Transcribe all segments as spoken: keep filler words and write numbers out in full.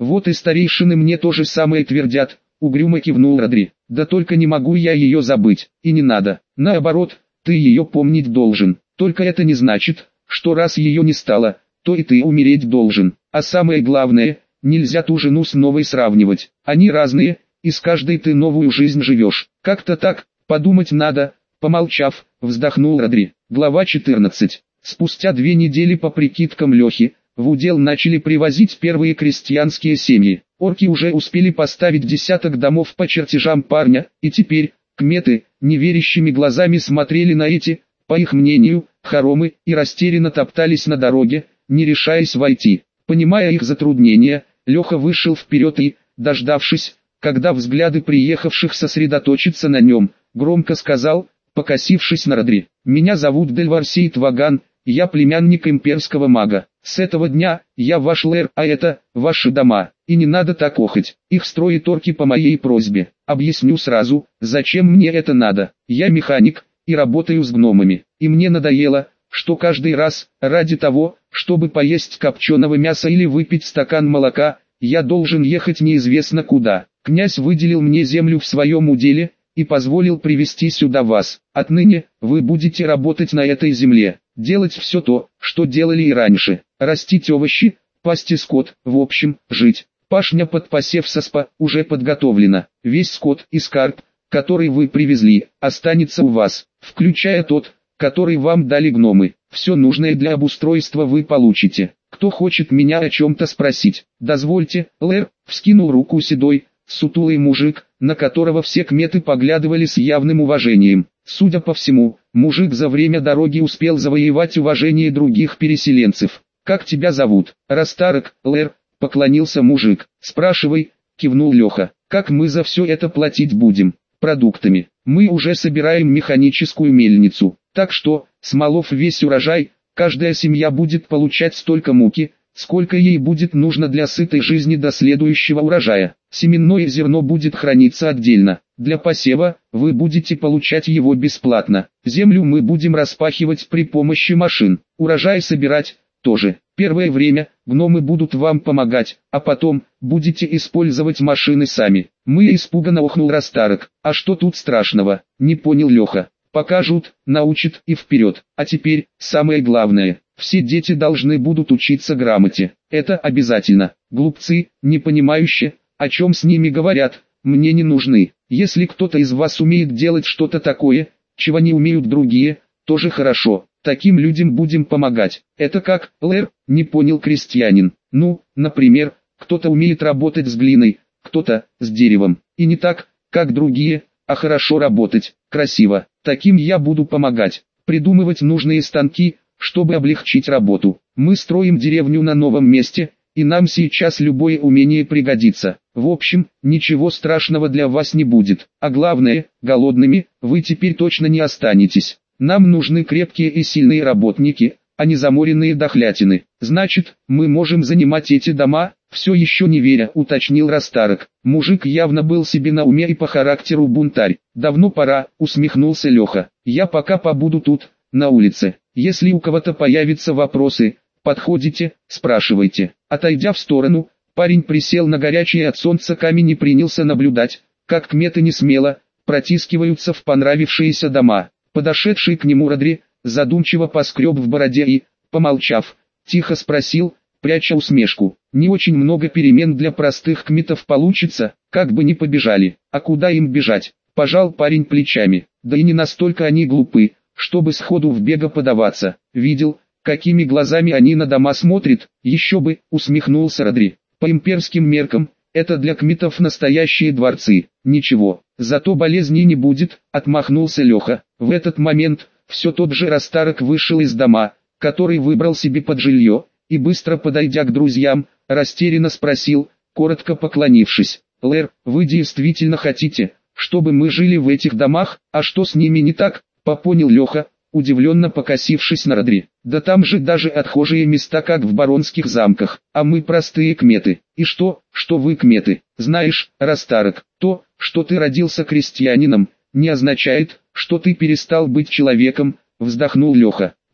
Вот и старейшины мне то же самое твердят, угрюмо кивнул Родри. Да только не могу я ее забыть, и не надо. Наоборот, ты ее помнить должен. Только это не значит, что раз ее не стало, то и ты умереть должен. А самое главное, нельзя ту жену с новой сравнивать. Они разные, и с каждой ты новую жизнь живешь. Как-то так, подумать надо. Помолчав, вздохнул Родри. Глава четырнадцать. Спустя две недели по прикидкам Лехи, в удел начали привозить первые крестьянские семьи. Орки уже успели поставить десяток домов по чертежам парня, и теперь, кметы, неверящими глазами смотрели на эти, по их мнению, хоромы, и растерянно топтались на дороге, не решаясь войти. Понимая их затруднения, Леха вышел вперед и, дождавшись, когда взгляды приехавших сосредоточатся на нем, громко сказал, покосившись на Родри: «Меня зовут Дельварсейт Ваган, я племянник имперского мага. С этого дня, я ваш лэр, а это, ваши дома, и не надо так охать, их строят орки по моей просьбе. Объясню сразу, зачем мне это надо. Я механик, и работаю с гномами, и мне надоело, что каждый раз, ради того, чтобы поесть копченого мяса или выпить стакан молока, я должен ехать неизвестно куда. Князь выделил мне землю в своем уделе, и позволил привезти сюда вас. Отныне, вы будете работать на этой земле, делать все то, что делали и раньше, растить овощи, пасти скот, в общем, жить. Пашня под посев соспа уже подготовлена, весь скот и скарб, который вы привезли, останется у вас, включая тот, который вам дали гномы. Все нужное для обустройства вы получите. Кто хочет меня о чем-то спросить? Дозвольте, лэр, вскинул руку седой, сутулый мужик, на которого все кметы поглядывали с явным уважением. Судя по всему, мужик за время дороги успел завоевать уважение других переселенцев. «Как тебя зовут?» «Растарок, лэр», — поклонился мужик. «Спрашивай», — кивнул Леха. «Как мы за все это платить будем?» «Продуктами. Мы уже собираем механическую мельницу, так что, смолов весь урожай, каждая семья будет получать столько муки, сколько ей будет нужно для сытой жизни до следующего урожая. Семенное зерно будет храниться отдельно. Для посева, вы будете получать его бесплатно. Землю мы будем распахивать при помощи машин. Урожай собирать тоже. Первое время, гномы будут вам помогать, а потом, будете использовать машины сами». Мы испуганно охнул Растарок. «А что тут страшного?» — не понял Леха. «Покажут, научат и вперед. А теперь, самое главное. Все дети должны будут учиться грамоте. Это обязательно. Глупцы, не понимающие, о чем с ними говорят, мне не нужны. Если кто-то из вас умеет делать что-то такое, чего не умеют другие, тоже хорошо. Таким людям будем помогать». «Это как, лэр?» — не понял крестьянин. «Ну, например, кто-то умеет работать с глиной, кто-то с деревом. И не так, как другие, а хорошо работать, красиво. Таким я буду помогать. Придумывать нужные станки, чтобы облегчить работу. Мы строим деревню на новом месте, и нам сейчас любое умение пригодится. В общем, ничего страшного для вас не будет. А главное, голодными вы теперь точно не останетесь. Нам нужны крепкие и сильные работники, а не заморенные дохлятины. Значит, мы можем занимать эти дома?» Все еще не веря, уточнил Растарок. Мужик явно был себе на уме и по характеру бунтарь. «Давно пора», усмехнулся Леха. «Я пока побуду тут, на улице. Если у кого-то появятся вопросы, подходите, спрашивайте». Отойдя в сторону, парень присел на горячий от солнца камень и принялся наблюдать, как кметы несмело протискиваются в понравившиеся дома. Подошедший к нему Родри задумчиво поскреб в бороде и, помолчав, тихо спросил, пряча усмешку: «Не очень много перемен для простых кметов получится, как бы ни побежали. А куда им бежать?» Пожал парень плечами. «Да и не настолько они глупы, чтобы сходу в бега подаваться. Видел, какими глазами они на дома смотрят?» «Еще бы», усмехнулся Родри. «По имперским меркам, это для кметов настоящие дворцы». «Ничего, зато болезней не будет», отмахнулся Леха. В этот момент, все тот же Растарок вышел из дома, который выбрал себе под жилье, и быстро подойдя к друзьям, растерянно спросил, коротко поклонившись: «Лэр, вы действительно хотите, чтобы мы жили в этих домах? А что с ними не так?» Попонял Леха, удивленно покосившись на Родри. «Да там же даже отхожие места, как в баронских замках, а мы простые кметы». «И что, что вы кметы? Знаешь, Растарок, то, что ты родился крестьянином, не означает, что ты перестал быть человеком», вздохнул Леха.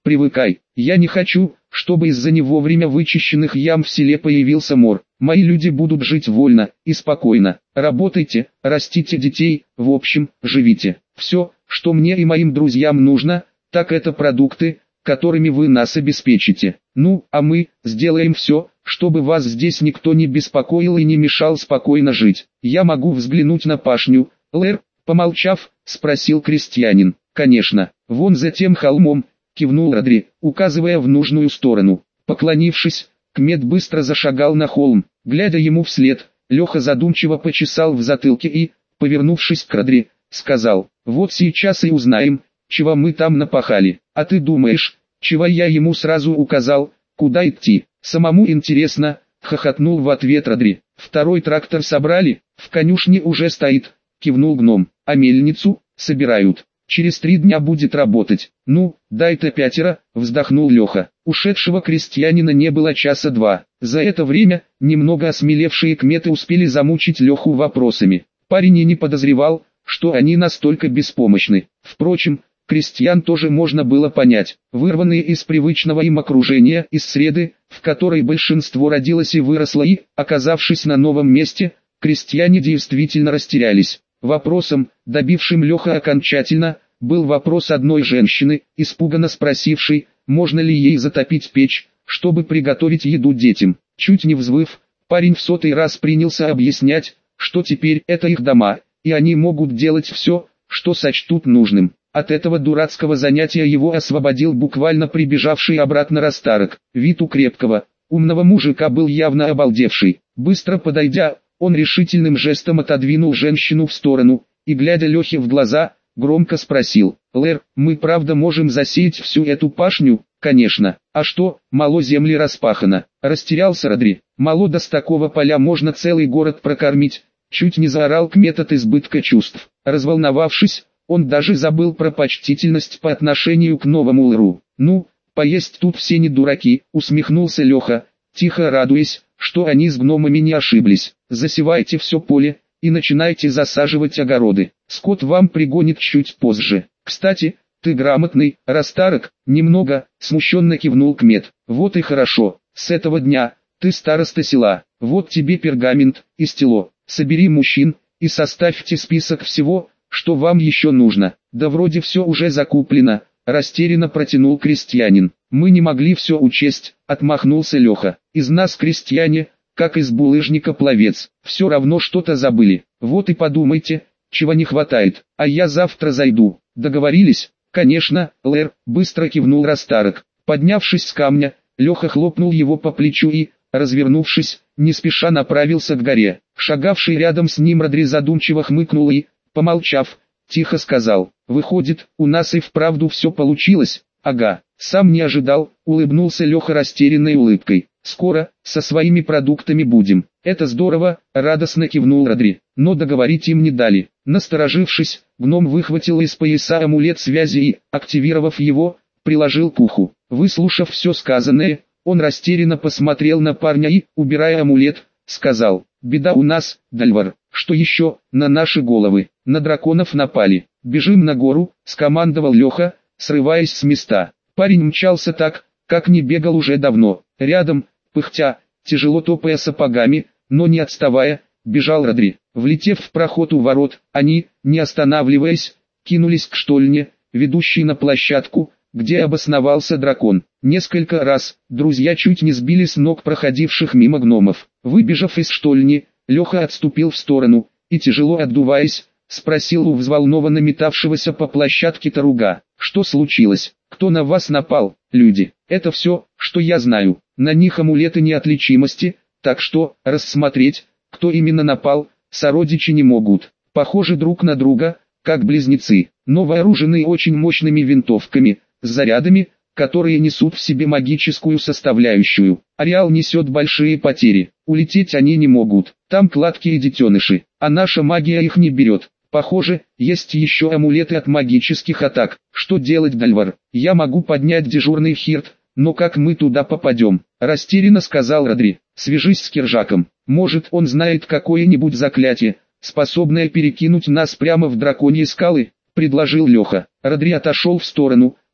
привыкай. Я не хочу, чтобы из-за невовремя вычищенных ям в селе появился мор. Мои люди будут жить вольно и спокойно. Работайте, растите детей, в общем, живите. Все, что мне и моим друзьям нужно, так это продукты, которыми вы нас обеспечите. Ну, а мы сделаем все, чтобы вас здесь никто не беспокоил и не мешал спокойно жить. Я могу взглянуть на пашню, Лэр?» Помолчав, спросил крестьянин. «Конечно, вон за тем холмом», кивнул Родри, указывая в нужную сторону. Поклонившись, Кмет быстро зашагал на холм. Глядя ему вслед, Леха задумчиво почесал в затылке и, повернувшись к Родри, сказал: «Вот сейчас и узнаем, чего мы там напахали. А ты думаешь, чего я ему сразу указал, куда идти?» «Самому интересно», — хохотнул в ответ Родри. «Второй трактор собрали, в конюшне уже стоит», — кивнул гном. «А мельницу собирают. Через три дня будет работать». «Ну, дай-то пятеро», — вздохнул Леха. Ушедшего крестьянина не было часа два. За это время, немного осмелевшие кметы успели замучить Леху вопросами. Парень и не подозревал, что они настолько беспомощны. Впрочем, крестьян тоже можно было понять. Вырванные из привычного им окружения, из среды, в которой большинство родилось и выросло и, оказавшись на новом месте, крестьяне действительно растерялись. Вопросом, добившим Леха окончательно, был вопрос одной женщины, испуганно спросившей, можно ли ей затопить печь, чтобы приготовить еду детям. Чуть не взвыв, парень в сотый раз принялся объяснять, что теперь это их дома, и они могут делать все, что сочтут нужным. От этого дурацкого занятия его освободил буквально прибежавший обратно Растарок. Вид у крепкого, умного мужика был явно обалдевший. Быстро подойдя, он решительным жестом отодвинул женщину в сторону, и, глядя Лехе в глаза, громко спросил: «Лэр, мы правда можем засеять всю эту пашню?» «Конечно. А что, мало земли распахано?» Растерялся Родри. «Мало, да с такого поля можно целый город прокормить», чуть не заорал Кмет от избытка чувств. Разволновавшись, он даже забыл про почтительность по отношению к новому Лэру. «Ну, поесть тут все не дураки», усмехнулся Леха, тихо радуясь, что они с гномами не ошиблись. «Засевайте все поле и начинайте засаживать огороды. Скот вам пригонит чуть позже. Кстати, ты грамотный, Растарок». «Немного», смущенно кивнул Кмет. «Вот и хорошо. С этого дня ты староста села. Вот тебе пергамент и стело. Собери мужчин и составьте список всего, что вам еще нужно». «Да вроде все уже закуплено», растерянно протянул крестьянин. «Мы не могли все учесть», отмахнулся Леха. «Из нас крестьяне, как из булыжника пловец, все равно что-то забыли. Вот и подумайте, чего не хватает, а я завтра зайду. Договорились?» «Конечно, Лэр», быстро кивнул Растарок. Поднявшись с камня, Леха хлопнул его по плечу и, развернувшись, не спеша направился к горе. Шагавший рядом с ним Родри задумчиво хмыкнул и, помолчав, тихо сказал: «Выходит, у нас и вправду все получилось?» «Ага, сам не ожидал», улыбнулся Леха растерянной улыбкой. «Скоро, со своими продуктами будем». «Это здорово», радостно кивнул Родри, но договорить им не дали. Насторожившись, гном выхватил из пояса амулет связи и, активировав его, приложил к уху. Выслушав все сказанное, он растерянно посмотрел на парня и, убирая амулет, сказал: «Беда у нас, Дальвар. Что еще? На наши головы. На драконов напали. Бежим на гору», скомандовал Леха, срываясь с места. Парень мчался так, как не бегал уже давно. Рядом, пыхтя, тяжело топая сапогами, но не отставая, бежал Родри. Влетев в проход у ворот, они, не останавливаясь, кинулись к штольне, ведущей на площадку, где обосновался дракон. Несколько раз друзья чуть не сбили с ног проходивших мимо гномов. Выбежав из штольни, Леха отступил в сторону и, тяжело отдуваясь, спросил у взволнованно метавшегося по площадке Таруга: «Что случилось? Кто на вас напал, люди?» «Это все, что я знаю. На них амулеты неотличимости, так что, рассмотреть, кто именно напал, сородичи не могут. Похожи друг на друга, как близнецы, но вооружены очень мощными винтовками, с зарядами, которые несут в себе магическую составляющую. Ареал несет большие потери, улететь они не могут, там кладки и детеныши, а наша магия их не берет. Похоже, есть еще амулеты от магических атак. Что делать, Дальвар? Я могу поднять дежурный хирт, но как мы туда попадем?» Растерянно сказал Родри. «Свяжись с Киржаком, может он знает какое-нибудь заклятие, способное перекинуть нас прямо в драконьи скалы», предложил Леха. Родри отошел в сторону,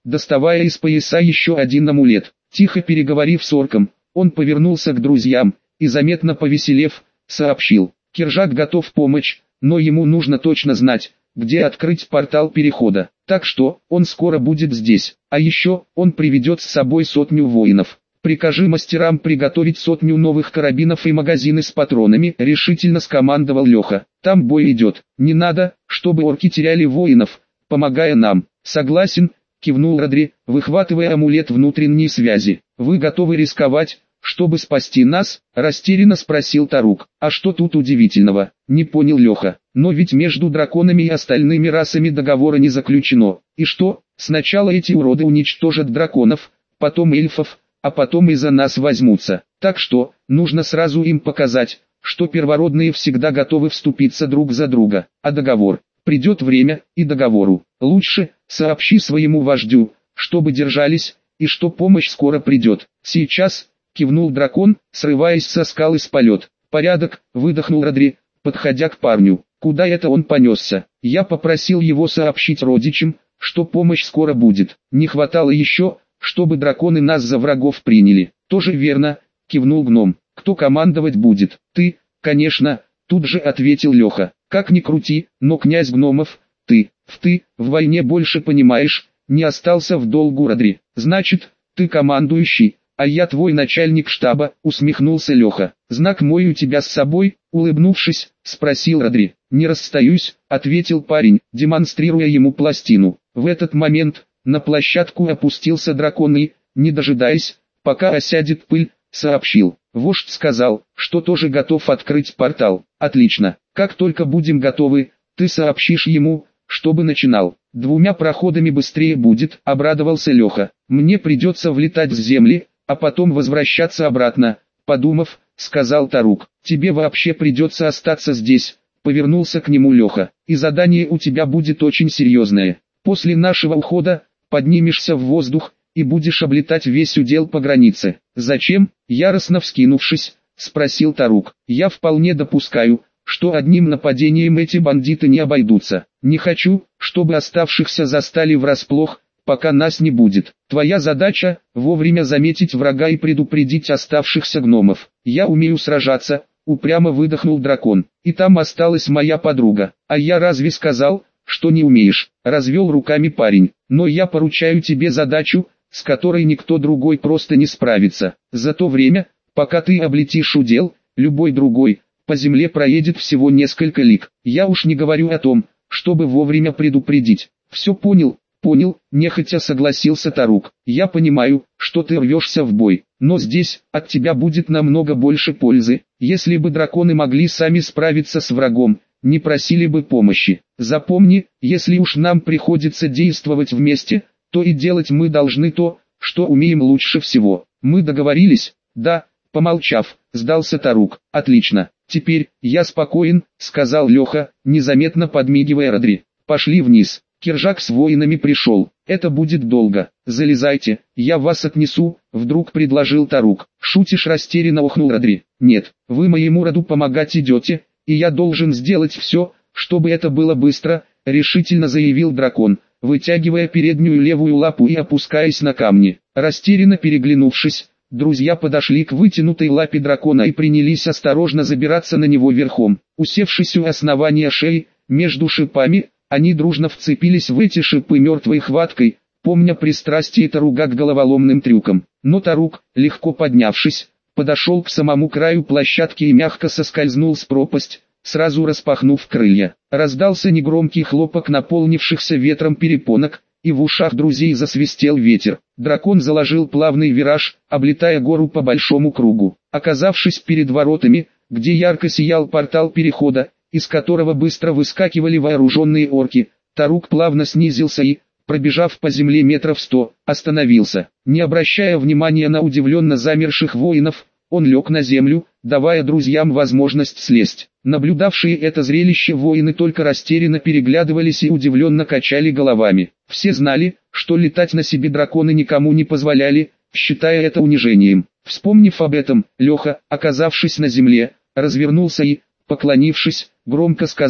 доставая из пояса еще один амулет. Тихо переговорив с орком, он повернулся к друзьям и, заметно повеселев, сообщил: «Киржак готов помочь, но ему нужно точно знать, где открыть портал перехода. Так что, он скоро будет здесь. А еще, он приведет с собой сотню воинов. Прикажи мастерам приготовить сотню новых карабинов и магазины с патронами», — решительно скомандовал Леха. «Там бой идет. Не надо, чтобы орки теряли воинов, помогая нам». «Согласен», — кивнул Родри, выхватывая амулет внутренней связи. «Вы готовы рисковать, чтобы спасти нас?» — растерянно спросил Тарук. «А что тут удивительного?» — не понял Леха. «Но ведь между драконами и остальными расами договора не заключено. И что, сначала эти уроды уничтожат драконов, потом эльфов, а потом и за нас возьмутся. Так что, нужно сразу им показать, что первородные всегда готовы вступиться друг за друга. А договор? Придет время, и договору. Лучше, сообщи своему вождю, чтобы держались, и что помощь скоро придет. Сейчас», — кивнул дракон, срываясь со скалы с полет. «Порядок», — выдохнул Родри, подходя к парню. «Куда это он понесся?» «Я попросил его сообщить родичам, что помощь скоро будет. Не хватало еще, чтобы драконы нас за врагов приняли». «Тоже верно», — кивнул гном. «Кто командовать будет?» «Ты, конечно», — тут же ответил Леха. «Как ни крути, но князь гномов, ты, в ты, в войне больше понимаешь», — не остался в долгу Родри. «Значит, ты командующий, а я твой начальник штаба», — усмехнулся Леха. «Знак мой у тебя с собой?» — улыбнувшись, спросил Родри. «Не расстаюсь», — ответил парень, демонстрируя ему пластину. В этот момент на площадку опустился дракон и, не дожидаясь, пока осядет пыль, сообщил: «Вождь сказал, что тоже готов открыть портал». «Отлично. Как только будем готовы, ты сообщишь ему, чтобы начинал. Двумя проходами быстрее будет», — обрадовался Леха. «Мне придется влетать с земли, а потом возвращаться обратно», — подумав, сказал Тарук. «Тебе вообще придется остаться здесь», — повернулся к нему Леха. «И задание у тебя будет очень серьезное. После нашего ухода поднимешься в воздух и будешь облетать весь удел по границе». «Зачем?» — яростно вскинувшись, спросил Тарук. «Я вполне допускаю, что одним нападением эти бандиты не обойдутся. Не хочу, чтобы оставшихся застали врасплох, пока нас не будет. Твоя задача — вовремя заметить врага и предупредить оставшихся гномов. Я умею сражаться», — упрямо выдохнул дракон. «И там осталась моя подруга. А я разве сказал, что не умеешь?» — развел руками парень. «Но я поручаю тебе задачу, с которой никто другой просто не справится. За то время, пока ты облетишь удел, любой другой, по земле проедет всего несколько лиг. Я уж не говорю о том, чтобы вовремя предупредить». «Все понял, понял», — нехотя согласился Тарук. «Я понимаю, что ты рвешься в бой, но здесь от тебя будет намного больше пользы. Если бы драконы могли сами справиться с врагом, не просили бы помощи. Запомни, если уж нам приходится действовать вместе, то и делать мы должны то, что умеем лучше всего. Мы договорились?» «Да», — помолчав, сдался Тарук. «Отлично. Теперь, я спокоен», — сказал Леха, незаметно подмигивая Родри. «Пошли вниз. Киржак с воинами пришел. Это будет долго. Залезайте, я вас отнесу», — вдруг предложил Тарук. «Шутишь?» — растерянно охнул Родри. «Нет, вы моему роду помогать идете, и я должен сделать все, чтобы это было быстро», — решительно заявил дракон, вытягивая переднюю левую лапу и опускаясь на камни. Растерянно переглянувшись, друзья подошли к вытянутой лапе дракона и принялись осторожно забираться на него верхом. Усевшись у основания шеи, между шипами, они дружно вцепились в эти шипы мертвой хваткой, помня пристрастие Таруга к головоломным трюкам. Но Тарук, легко поднявшись, подошел к самому краю площадки и мягко соскользнул с пропасть, сразу распахнув крылья. Раздался негромкий хлопок наполнившихся ветром перепонок, и в ушах друзей засвистел ветер. Дракон заложил плавный вираж, облетая гору по большому кругу. Оказавшись перед воротами, где ярко сиял портал перехода, из которого быстро выскакивали вооруженные орки, Тарук плавно снизился и, пробежав по земле метров сто, остановился. Не обращая внимания на удивленно замерших воинов, он лег на землю, давая друзьям возможность слезть. Наблюдавшие это зрелище воины только растерянно переглядывались и удивленно качали головами. Все знали, что летать на себе драконы никому не позволяли, считая это унижением. Вспомнив об этом, Леха, оказавшись на земле, развернулся и, поклонившись, громко сказал,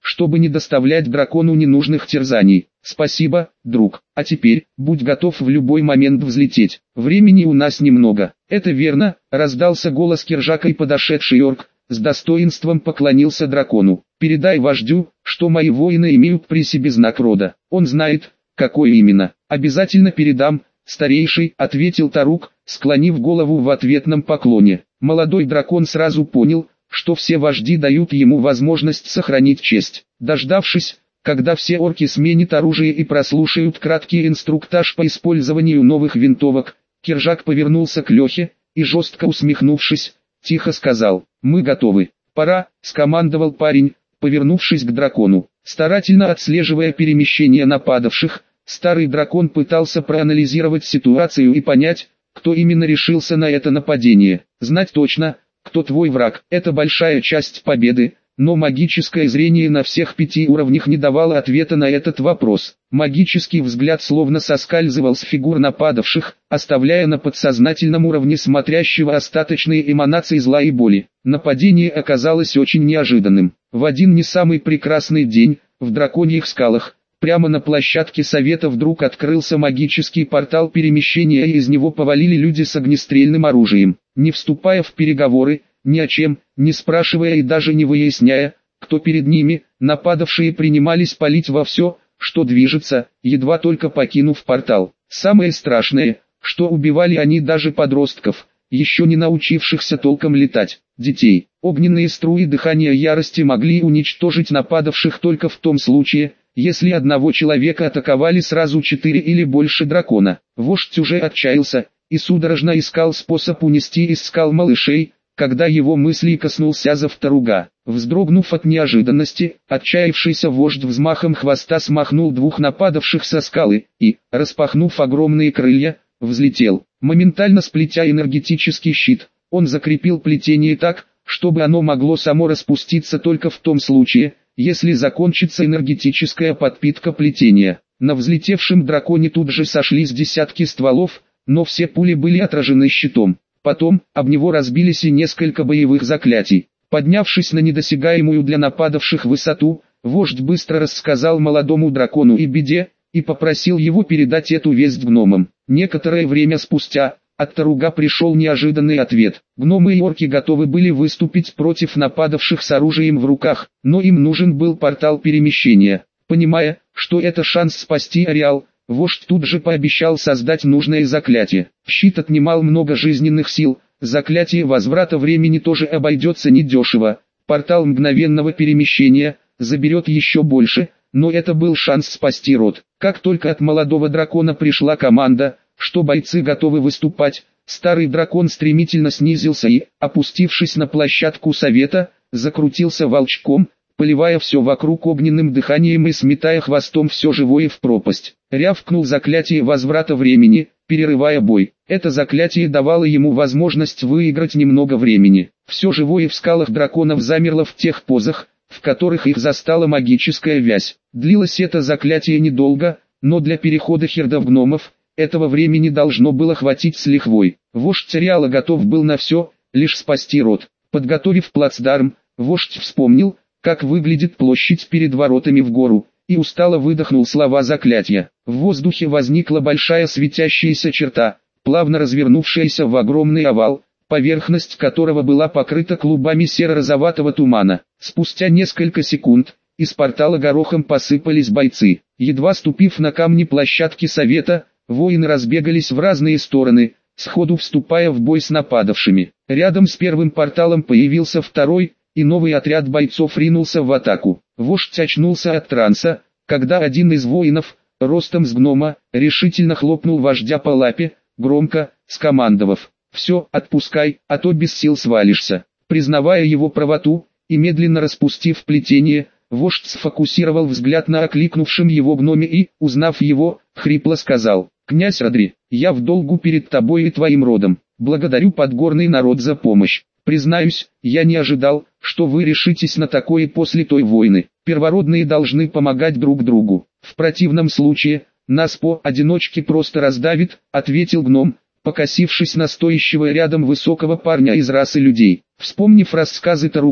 чтобы не доставлять дракону ненужных терзаний. Спасибо, друг. А теперь, будь готов в любой момент взлететь. Времени у нас немного. Это верно, раздался голос Киржака, и подошедший орк с достоинством поклонился дракону. Передай вождю, что мои воины имеют при себе знак рода. Он знает, какой именно. Обязательно передам, старейший, ответил Тарук, склонив голову в ответном поклоне. Молодой дракон сразу понял, что все вожди дают ему возможность сохранить честь. Дождавшись, когда все орки сменят оружие и прослушают краткий инструктаж по использованию новых винтовок, Киржак повернулся к Лехе и, жестко усмехнувшись, тихо сказал: «Мы готовы». «Пора», — скомандовал парень, повернувшись к дракону. Старательно отслеживая перемещение нападавших, старый дракон пытался проанализировать ситуацию и понять, кто именно решился на это нападение. Знать точно, кто твой враг, это большая часть победы, но магическое зрение на всех пяти уровнях не давало ответа на этот вопрос. Магический взгляд словно соскальзывал с фигур нападавших, оставляя на подсознательном уровне смотрящего остаточные эманации зла и боли. Нападение оказалось очень неожиданным. В один не самый прекрасный день, в драконьих скалах, прямо на площадке совета вдруг открылся магический портал перемещения, и из него повалили люди с огнестрельным оружием. Не вступая в переговоры, ни о чем, не спрашивая и даже не выясняя, кто перед ними, нападавшие принимались палить во все, что движется, едва только покинув портал. Самое страшное, что убивали они даже подростков, еще не научившихся толком летать, детей. Огненные струи дыхания ярости могли уничтожить нападавших только в том случае, если одного человека атаковали сразу четыре или больше дракона. Вождь уже отчаялся и судорожно искал способ унести из скал малышей, когда его мысли коснулся зов Таруга. Вздрогнув от неожиданности, отчаявшийся вождь взмахом хвоста смахнул двух нападавших со скалы и, распахнув огромные крылья, взлетел. Моментально сплетя энергетический щит, он закрепил плетение так, чтобы оно могло само распуститься только в том случае, если закончится энергетическая подпитка плетения. На взлетевшем драконе тут же сошлись десятки стволов, но все пули были отражены щитом. Потом, об него разбились и несколько боевых заклятий. Поднявшись на недосягаемую для нападавших высоту, вождь быстро рассказал молодому дракону и беде, и попросил его передать эту весть гномам. Некоторое время спустя, от Таруга пришел неожиданный ответ. Гномы и орки готовы были выступить против нападавших с оружием в руках, но им нужен был портал перемещения. Понимая, что это шанс спасти ареал, вождь тут же пообещал создать нужное заклятие. Щит отнимал много жизненных сил, заклятие возврата времени тоже обойдется недешево. Портал мгновенного перемещения заберет еще больше, но это был шанс спасти род. Как только от молодого дракона пришла команда, что бойцы готовы выступать, старый дракон стремительно снизился и, опустившись на площадку совета, закрутился волчком, поливая все вокруг огненным дыханием и сметая хвостом все живое в пропасть. Рявкнул заклятие возврата времени, перерывая бой. Это заклятие давало ему возможность выиграть немного времени. Все живое в скалах драконов замерло в тех позах, в которых их застала магическая вязь. Длилось это заклятие недолго, но для перехода хердов гномов, этого времени должно было хватить с лихвой. Вождь ареала готов был на все, лишь спасти род. Подготовив плацдарм, вождь вспомнил, как выглядит площадь перед воротами в гору, и устало выдохнул слова заклятия. В воздухе возникла большая светящаяся черта, плавно развернувшаяся в огромный овал, поверхность которого была покрыта клубами серо-розоватого тумана. Спустя несколько секунд, из портала горохом посыпались бойцы. Едва ступив на камни площадки совета, воины разбегались в разные стороны, сходу вступая в бой с нападавшими. Рядом с первым порталом появился второй, и новый отряд бойцов ринулся в атаку. Вождь очнулся от транса, когда один из воинов, ростом с гнома, решительно хлопнул вождя по лапе, громко, скомандовав: «Все, отпускай, а то без сил свалишься». Признавая его правоту, и медленно распустив плетение, вождь сфокусировал взгляд на окликнувшем его гноме и, узнав его, хрипло сказал: «Князь Родри, я в долгу перед тобой и твоим родом. Благодарю подгорный народ за помощь. Признаюсь, я не ожидал, что вы решитесь на такое после той войны. Первородные должны помогать друг другу. В противном случае, нас поодиночке просто раздавит», — ответил гном, покосившись на стоящего рядом высокого парня из расы людей. Вспомнив рассказы Таруга,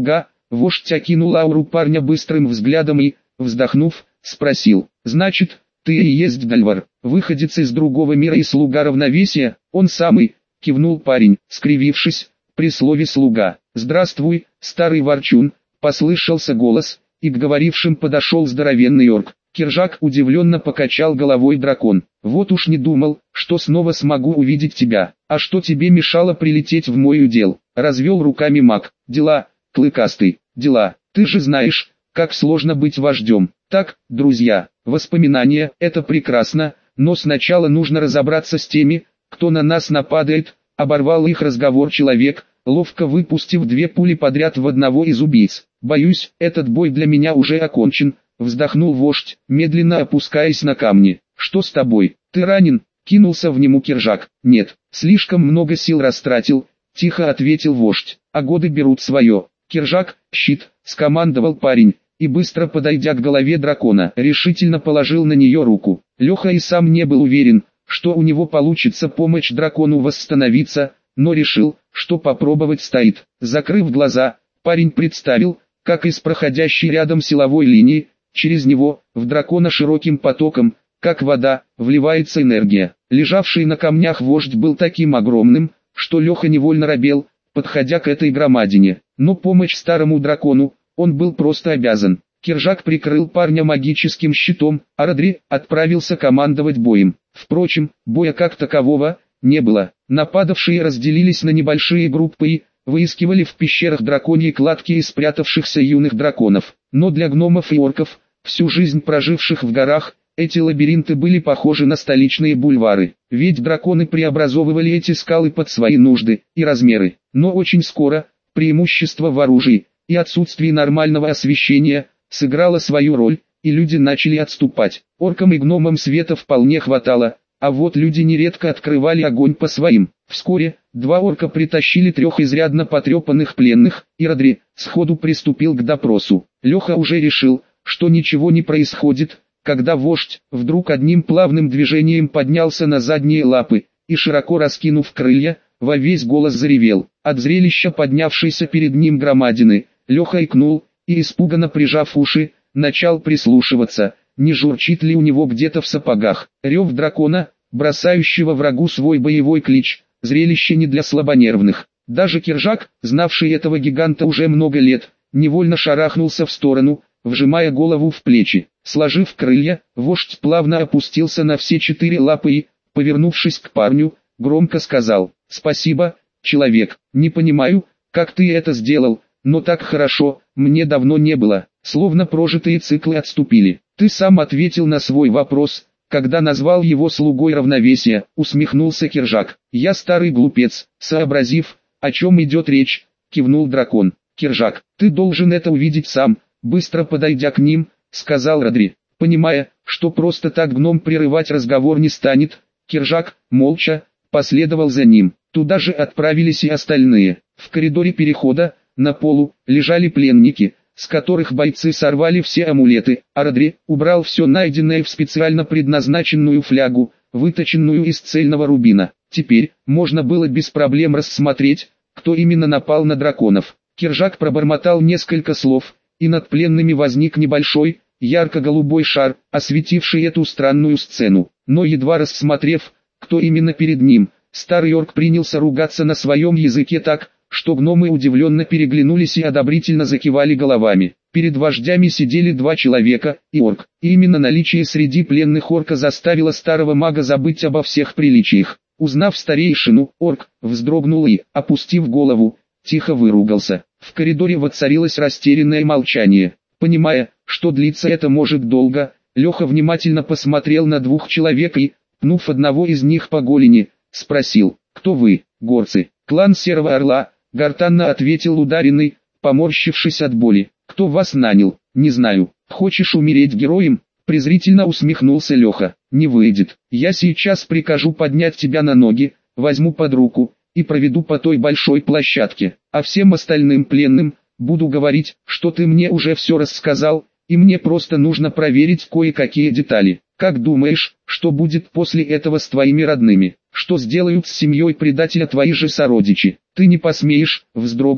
Вождь окинул ауру парня быстрым взглядом и, вздохнув, спросил: «Значит, ты и есть Дальвар, выходец из другого мира и слуга равновесия?» «Он самый», — кивнул парень, скривившись при слове «слуга». «Здравствуй, старый ворчун», — послышался голос, и к говорившим подошел здоровенный орк. Киржак удивленно покачал головой дракон. «Вот уж не думал, что снова смогу увидеть тебя. А что тебе мешало прилететь в мой удел?» Развел руками маг. «Дела, клыкастый, дела. Ты же знаешь, как сложно быть вождем. Так, друзья, воспоминания — это прекрасно, но сначала нужно разобраться с теми, кто на нас нападает», — оборвал их разговор человек, ловко выпустив две пули подряд в одного из убийц. «Боюсь, этот бой для меня уже окончен», — вздохнул вождь, медленно опускаясь на камни. «Что с тобой? Ты ранен?» — кинулся в нему Киржак. «Нет, слишком много сил растратил», — тихо ответил вождь. «А годы берут свое». «Киржак, щит», — скомандовал парень, и быстро подойдя к голове дракона, решительно положил на нее руку. Леха и сам не был уверен, что у него получится помочь дракону восстановиться, но решил, что попробовать стоит. Закрыв глаза, парень представил, как из проходящей рядом силовой линии, через него, в дракона широким потоком, как вода, вливается энергия. Лежавший на камнях вождь был таким огромным, что Леха невольно робел, подходя к этой громадине. Но помочь старому дракону, он был просто обязан. Киржак прикрыл парня магическим щитом, а Родри отправился командовать боем. Впрочем, боя как такового не было. Нападавшие разделились на небольшие группы и выискивали в пещерах драконьи кладки и спрятавшихся юных драконов. Но для гномов и орков, всю жизнь проживших в горах, эти лабиринты были похожи на столичные бульвары. Ведь драконы преобразовывали эти скалы под свои нужды и размеры. Но очень скоро, преимущество в оружии и отсутствии нормального освещения сыграло свою роль, и люди начали отступать. Оркам и гномам света вполне хватало, а вот люди нередко открывали огонь по своим. Вскоре, два орка притащили трех изрядно потрепанных пленных, и Родри сходу приступил к допросу. Леха уже решил, что ничего не происходит, когда вождь вдруг одним плавным движением поднялся на задние лапы, и широко раскинув крылья, во весь голос заревел. От зрелища поднявшейся перед ним громадины, Леха икнул, и испуганно прижав уши, начал прислушиваться, не журчит ли у него где-то в сапогах. Рев дракона, бросающего врагу свой боевой клич, зрелище не для слабонервных. Даже Киржак, знавший этого гиганта уже много лет, невольно шарахнулся в сторону, вжимая голову в плечи. Сложив крылья, вождь плавно опустился на все четыре лапы и, повернувшись к парню, громко сказал: «Спасибо, человек, не понимаю, как ты это сделал, но так хорошо, мне давно не было». Словно прожитые циклы отступили. «Ты сам ответил на свой вопрос, когда назвал его слугой равновесия», — усмехнулся Киржак. «Я старый глупец, сообразив, о чем идет речь», — кивнул дракон. «Киржак, ты должен это увидеть сам», — быстро подойдя к ним, сказал Родри. Понимая, что просто так гном прерывать разговор не станет, Киржак, молча, последовал за ним. Туда же отправились и остальные. В коридоре перехода, на полу, лежали пленники, с которых бойцы сорвали все амулеты, а Родри убрал все найденное в специально предназначенную флягу, выточенную из цельного рубина. Теперь можно было без проблем рассмотреть, кто именно напал на драконов. Киржак пробормотал несколько слов, и над пленными возник небольшой, ярко-голубой шар, осветивший эту странную сцену. Но едва рассмотрев, кто именно перед ним, старый орк принялся ругаться на своем языке так, что гномы удивленно переглянулись и одобрительно закивали головами. Перед вождями сидели два человека, и орк. И именно наличие среди пленных орка заставило старого мага забыть обо всех приличиях. Узнав старейшину, орк вздрогнул и, опустив голову, тихо выругался. В коридоре воцарилось растерянное молчание. Понимая, что длиться это может долго, Леха внимательно посмотрел на двух человек и, пнув одного из них по голени, спросил: «Кто вы, горцы?» «Клан Серого Орла», — гортанно ответил ударенный, поморщившись от боли. «Кто вас нанял?» «Не знаю». «Хочешь умереть героем?» — презрительно усмехнулся Леха. «Не выйдет. Я сейчас прикажу поднять тебя на ноги, возьму под руку и проведу по той большой площадке, а всем остальным пленным буду говорить, что ты мне уже все рассказал, и мне просто нужно проверить кое-какие детали. Как думаешь, что будет после этого с твоими родными? Что сделают с семьей предателя твои же сородичи?» «Ты не посмеешь», — вздрогнув,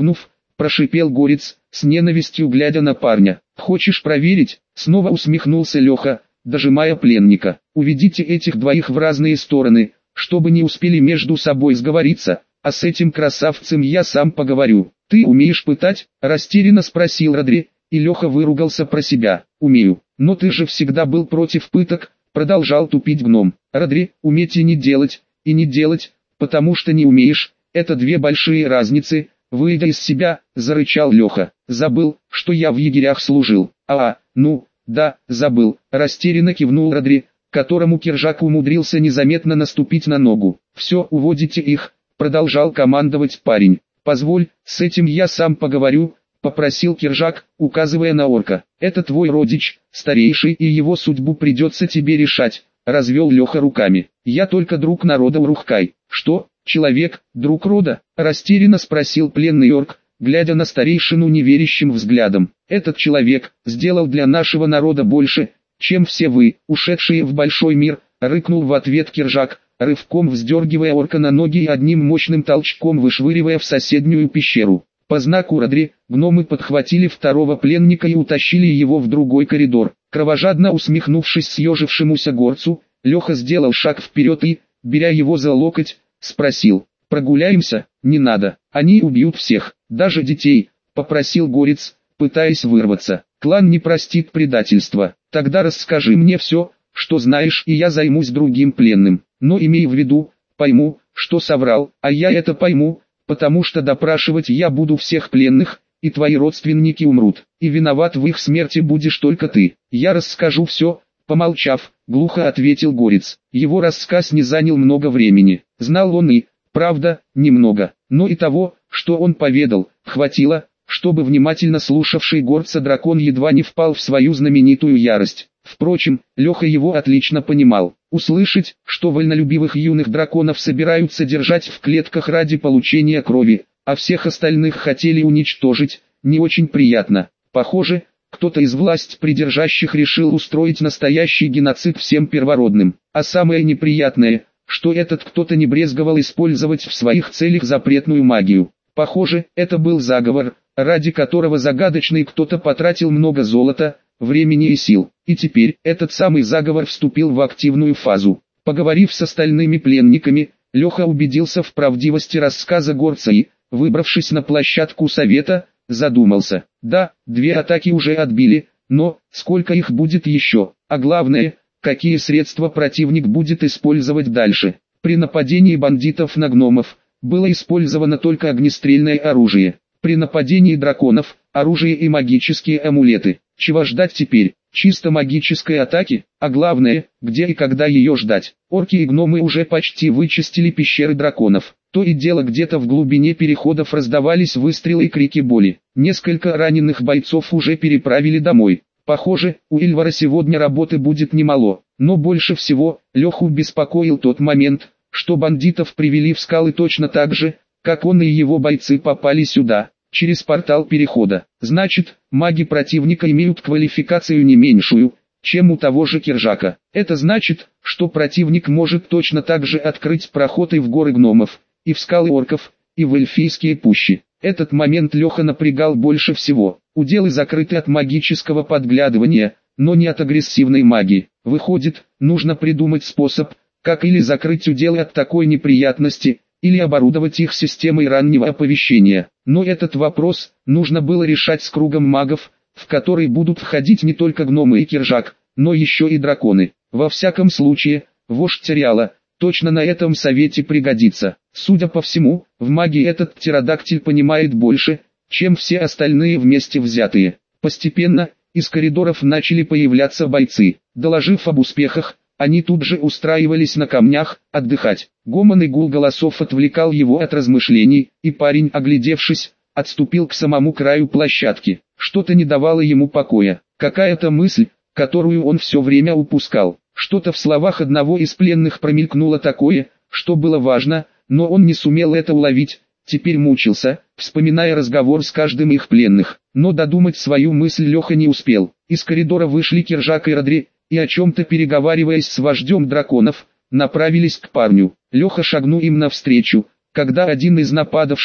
прошипел Горец, с ненавистью глядя на парня. «Хочешь проверить?» — снова усмехнулся Леха, дожимая пленника. «Уведите этих двоих в разные стороны, чтобы не успели между собой сговориться, а с этим красавцем я сам поговорю». «Ты умеешь пытать?» — растерянно спросил Родри, и Леха выругался про себя. «Умею, но ты же всегда был против пыток», — продолжал тупить гном. «Родри, уметь и не делать, и не делать, потому что не умеешь, это две большие разницы», — выйдя из себя, зарычал Леха. «Забыл, что я в егерях служил». «А, ну, да, забыл», — растерянно кивнул Родри, которому Киржак умудрился незаметно наступить на ногу. «Все, уводите их», — продолжал командовать парень. «Позволь, с этим я сам поговорю», — попросил Киржак, указывая на орка. «Это твой родич, старейший, и его судьбу придется тебе решать», — развел Леха руками. «Я только друг народа Урухкай». «Что, человек, друг рода?» — растерянно спросил пленный орк, глядя на старейшину неверящим взглядом. «Этот человек сделал для нашего народа больше, чем все вы, ушедшие в большой мир», — рыкнул в ответ Киржак, рывком вздергивая орка на ноги и одним мощным толчком вышвыривая в соседнюю пещеру. По знаку Родри, гномы подхватили второго пленника и утащили его в другой коридор. Кровожадно усмехнувшись съежившемуся горцу, Леха сделал шаг вперед и, беря его за локоть, спросил: «Прогуляемся?» «Не надо, они убьют всех, даже детей», — попросил Горец, пытаясь вырваться. «Клан не простит предательства. Тогда расскажи мне все, что знаешь, и я займусь другим пленным. Но имей в виду, пойму, что соврал, а я это пойму, потому что допрашивать я буду всех пленных, и твои родственники умрут, и виноват в их смерти будешь только ты. Я расскажу все», — помолчав, глухо ответил Горец. Его рассказ не занял много времени. Знал он и, правда, немного, но и того, что он поведал, хватило, чтобы внимательно слушавший горца дракон едва не впал в свою знаменитую ярость. Впрочем, Леха его отлично понимал. Услышать, что вольнолюбивых юных драконов собираются держать в клетках ради получения крови, а всех остальных хотели уничтожить, не очень приятно. Похоже, кто-то из власть придержащих решил устроить настоящий геноцид всем первородным. А самое неприятное, что этот кто-то не брезговал использовать в своих целях запретную магию. Похоже, это был заговор, ради которого загадочный кто-то потратил много золота, времени и сил. И теперь этот самый заговор вступил в активную фазу. Поговорив с остальными пленниками, Леха убедился в правдивости рассказа горца и, выбравшись на площадку совета, задумался. Да, две атаки уже отбили, но сколько их будет еще, а главное, какие средства противник будет использовать дальше. При нападении бандитов на гномов было использовано только огнестрельное оружие. При нападении драконов – оружие и магические амулеты. Чего ждать теперь? Чисто магической атаки? А главное, где и когда ее ждать? Орки и гномы уже почти вычистили пещеры драконов. То и дело где-то в глубине переходов раздавались выстрелы и крики боли. Несколько раненых бойцов уже переправили домой. Похоже, у Ильвара сегодня работы будет немало. Но больше всего Леху беспокоил тот момент, что бандитов привели в скалы точно так же, как он и его бойцы попали сюда, через портал перехода. Значит, маги противника имеют квалификацию не меньшую, чем у того же Киржака. Это значит, что противник может точно так же открыть проход и в горы гномов, и в скалы орков, и в эльфийские пущи. Этот момент Леха напрягал больше всего. Уделы закрыты от магического подглядывания, но не от агрессивной магии. Выходит, нужно придумать способ, как или закрыть уделы от такой неприятности, или оборудовать их системой раннего оповещения. Но этот вопрос нужно было решать с кругом магов, в который будут входить не только гномы и Киржак, но еще и драконы. Во всяком случае, вождь Тириала точно на этом совете пригодится. Судя по всему, в магии этот птеродактиль понимает больше, чем все остальные вместе взятые. Постепенно, из коридоров начали появляться бойцы. Доложив об успехах, они тут же устраивались на камнях, отдыхать. Гомон и гул голосов отвлекал его от размышлений, и парень, оглядевшись, отступил к самому краю площадки. Что-то не давало ему покоя. Какая-то мысль, которую он все время упускал. Что-то в словах одного из пленных промелькнуло такое, что было важно, но он не сумел это уловить. Теперь мучился, вспоминая разговор с каждым их пленных. Но додумать свою мысль Леха не успел. Из коридора вышли Киржак и Родри, и о чем-то переговариваясь с вождем драконов, направились к парню. Леха шагнул им навстречу, когда один из нападавших,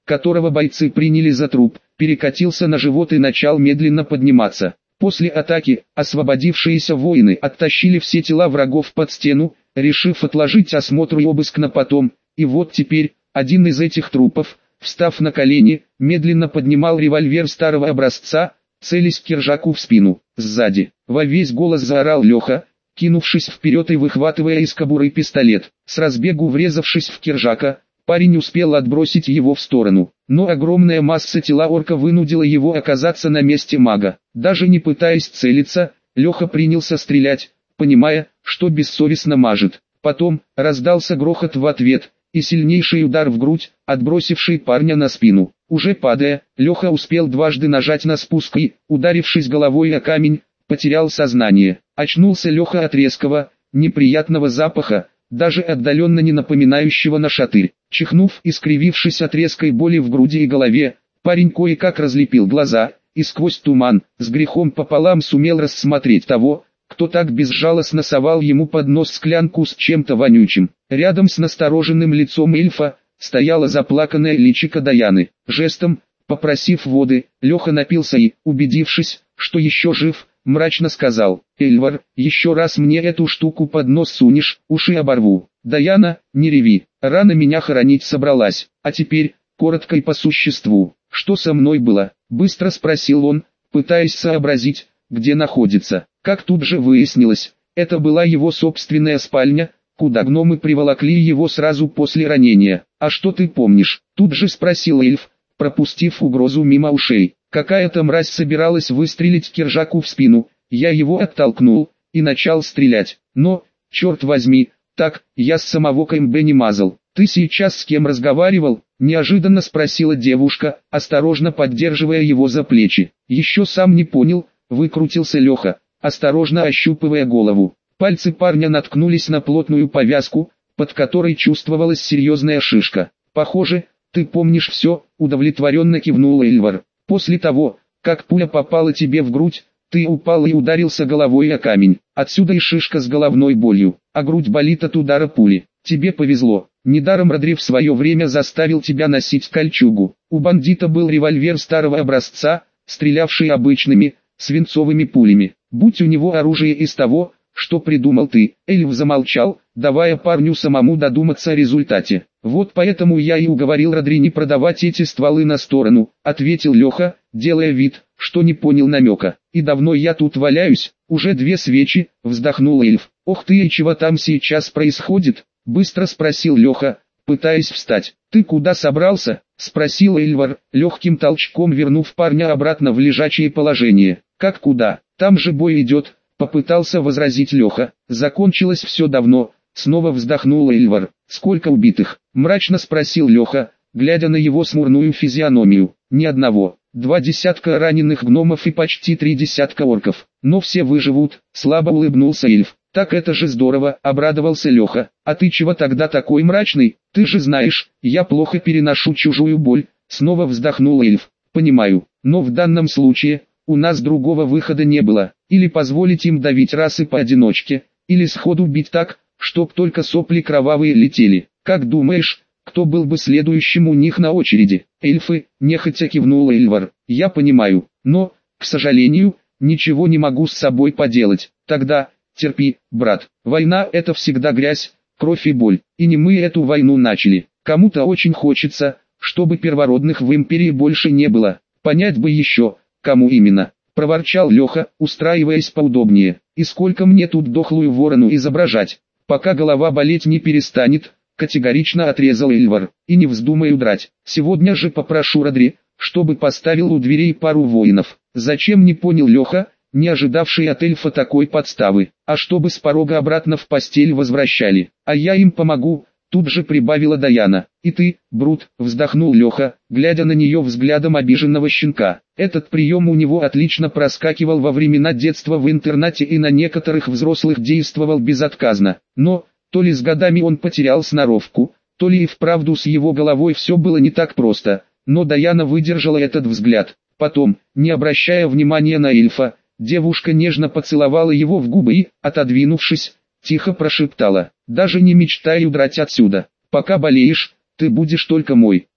которого бойцы приняли за труп, перекатился на живот и начал медленно подниматься. После атаки, освободившиеся воины оттащили все тела врагов под стену, решив отложить осмотр и обыск на потом, и вот теперь, один из этих трупов, встав на колени, медленно поднимал револьвер старого образца, целясь Киржаку в спину. Сзади, во весь голос заорал Леха, кинувшись вперед и выхватывая из кобуры пистолет. С разбегу врезавшись в Киржака, парень успел отбросить его в сторону, но огромная масса тела орка вынудила его оказаться на месте мага. Даже не пытаясь целиться, Леха принялся стрелять, понимая, что бессовестно мажет. Потом, раздался грохот в ответ, и сильнейший удар в грудь, отбросивший парня на спину. Уже падая, Леха успел дважды нажать на спуск и, ударившись головой о камень, потерял сознание. Очнулся Леха от резкого, неприятного запаха, даже отдаленно не напоминающего нашатырь. Чихнув и скривившись от резкой боли в груди и голове, парень кое-как разлепил глаза, и сквозь туман, с грехом пополам сумел рассмотреть того, кто так безжалостно совал ему под нос склянку с чем-то вонючим. Рядом с настороженным лицом эльфа, стояла заплаканная личико Даяны. Жестом, попросив воды, Леха напился и, убедившись, что еще жив, мрачно сказал: «Эльвар, еще раз мне эту штуку под нос сунешь, уши оборву». «Даяна, не реви, рано меня хоронить собралась, а теперь, коротко и по существу, что со мной было?» Быстро спросил он, пытаясь сообразить, где находится. Как тут же выяснилось, это была его собственная спальня, куда гномы приволокли его сразу после ранения. «А что ты помнишь?» Тут же спросил эльф, пропустив угрозу мимо ушей. «Какая-то мразь собиралась выстрелить Киржаку в спину, я его оттолкнул и начал стрелять. Но, черт возьми, так, я с самого КМБ не мазал». «Ты сейчас с кем разговаривал?» – неожиданно спросила девушка, осторожно поддерживая его за плечи. «Еще сам не понял», – выкрутился Леха, осторожно ощупывая голову. Пальцы парня наткнулись на плотную повязку, под которой чувствовалась серьезная шишка. «Похоже, ты помнишь все», – удовлетворенно кивнул Эльвар. «После того, как пуля попала тебе в грудь, ты упал и ударился головой о камень. Отсюда и шишка с головной болью, а грудь болит от удара пули. Тебе повезло. Недаром Родри в свое время заставил тебя носить кольчугу. У бандита был револьвер старого образца, стрелявший обычными, свинцовыми пулями. Будь у него оружие из того, что придумал ты». Эльф замолчал, давая парню самому додуматься о результате. «Вот поэтому я и уговорил Родри не продавать эти стволы на сторону», — ответил Леха, делая вид, что не понял намека. «И давно я тут валяюсь, уже две свечи», — вздохнул эльф. «Ох ты, и чего там сейчас происходит?» — быстро спросил Леха, пытаясь встать. «Ты куда собрался?» — спросил Эльвар, легким толчком вернув парня обратно в лежачее положение. «Как куда? Там же бой идет», — попытался возразить Леха. «Закончилось все давно», — снова вздохнул Эльвар. «Сколько убитых?» — мрачно спросил Леха, глядя на его смурную физиономию. «Ни одного. Два десятка раненых гномов и почти три десятка орков. Но все выживут», — слабо улыбнулся эльф. «Так это же здорово», — обрадовался Леха. «А ты чего тогда такой мрачный? Ты же знаешь, я плохо переношу чужую боль», — снова вздохнул эльф. «Понимаю, но в данном случае, у нас другого выхода не было. Или позволить им давить расы поодиночке, или сходу бить так, чтоб только сопли кровавые летели. Как думаешь, кто был бы следующим у них на очереди?» «Эльфы», — нехотя кивнул Эльвар. «Я понимаю, но, к сожалению, ничего не могу с собой поделать. Тогда... терпи, брат. Война — это всегда грязь, кровь и боль. И не мы эту войну начали. Кому-то очень хочется, чтобы первородных в империи больше не было. Понять бы еще, кому именно», — проворчал Леха, устраиваясь поудобнее. «И сколько мне тут дохлую ворону изображать, пока голова болеть не перестанет», — категорично отрезал Эльвар. «И не вздумай удрать. Сегодня же попрошу Родри, чтобы поставил у дверей пару воинов». «Зачем?» — не понял Леха, не ожидавший от эльфа такой подставы. «А чтобы с порога обратно в постель возвращали. А я им помогу», — тут же прибавила Даяна. «И ты, Брут», — вздохнул Леха, глядя на нее взглядом обиженного щенка. Этот прием у него отлично проскакивал во времена детства в интернате и на некоторых взрослых действовал безотказно. Но, то ли с годами он потерял сноровку, то ли и вправду с его головой все было не так просто. Но Даяна выдержала этот взгляд. Потом, не обращая внимания на эльфа, девушка нежно поцеловала его в губы и, отодвинувшись, тихо прошептала: «Даже не мечтай удрать отсюда. Пока болеешь, ты будешь только мой».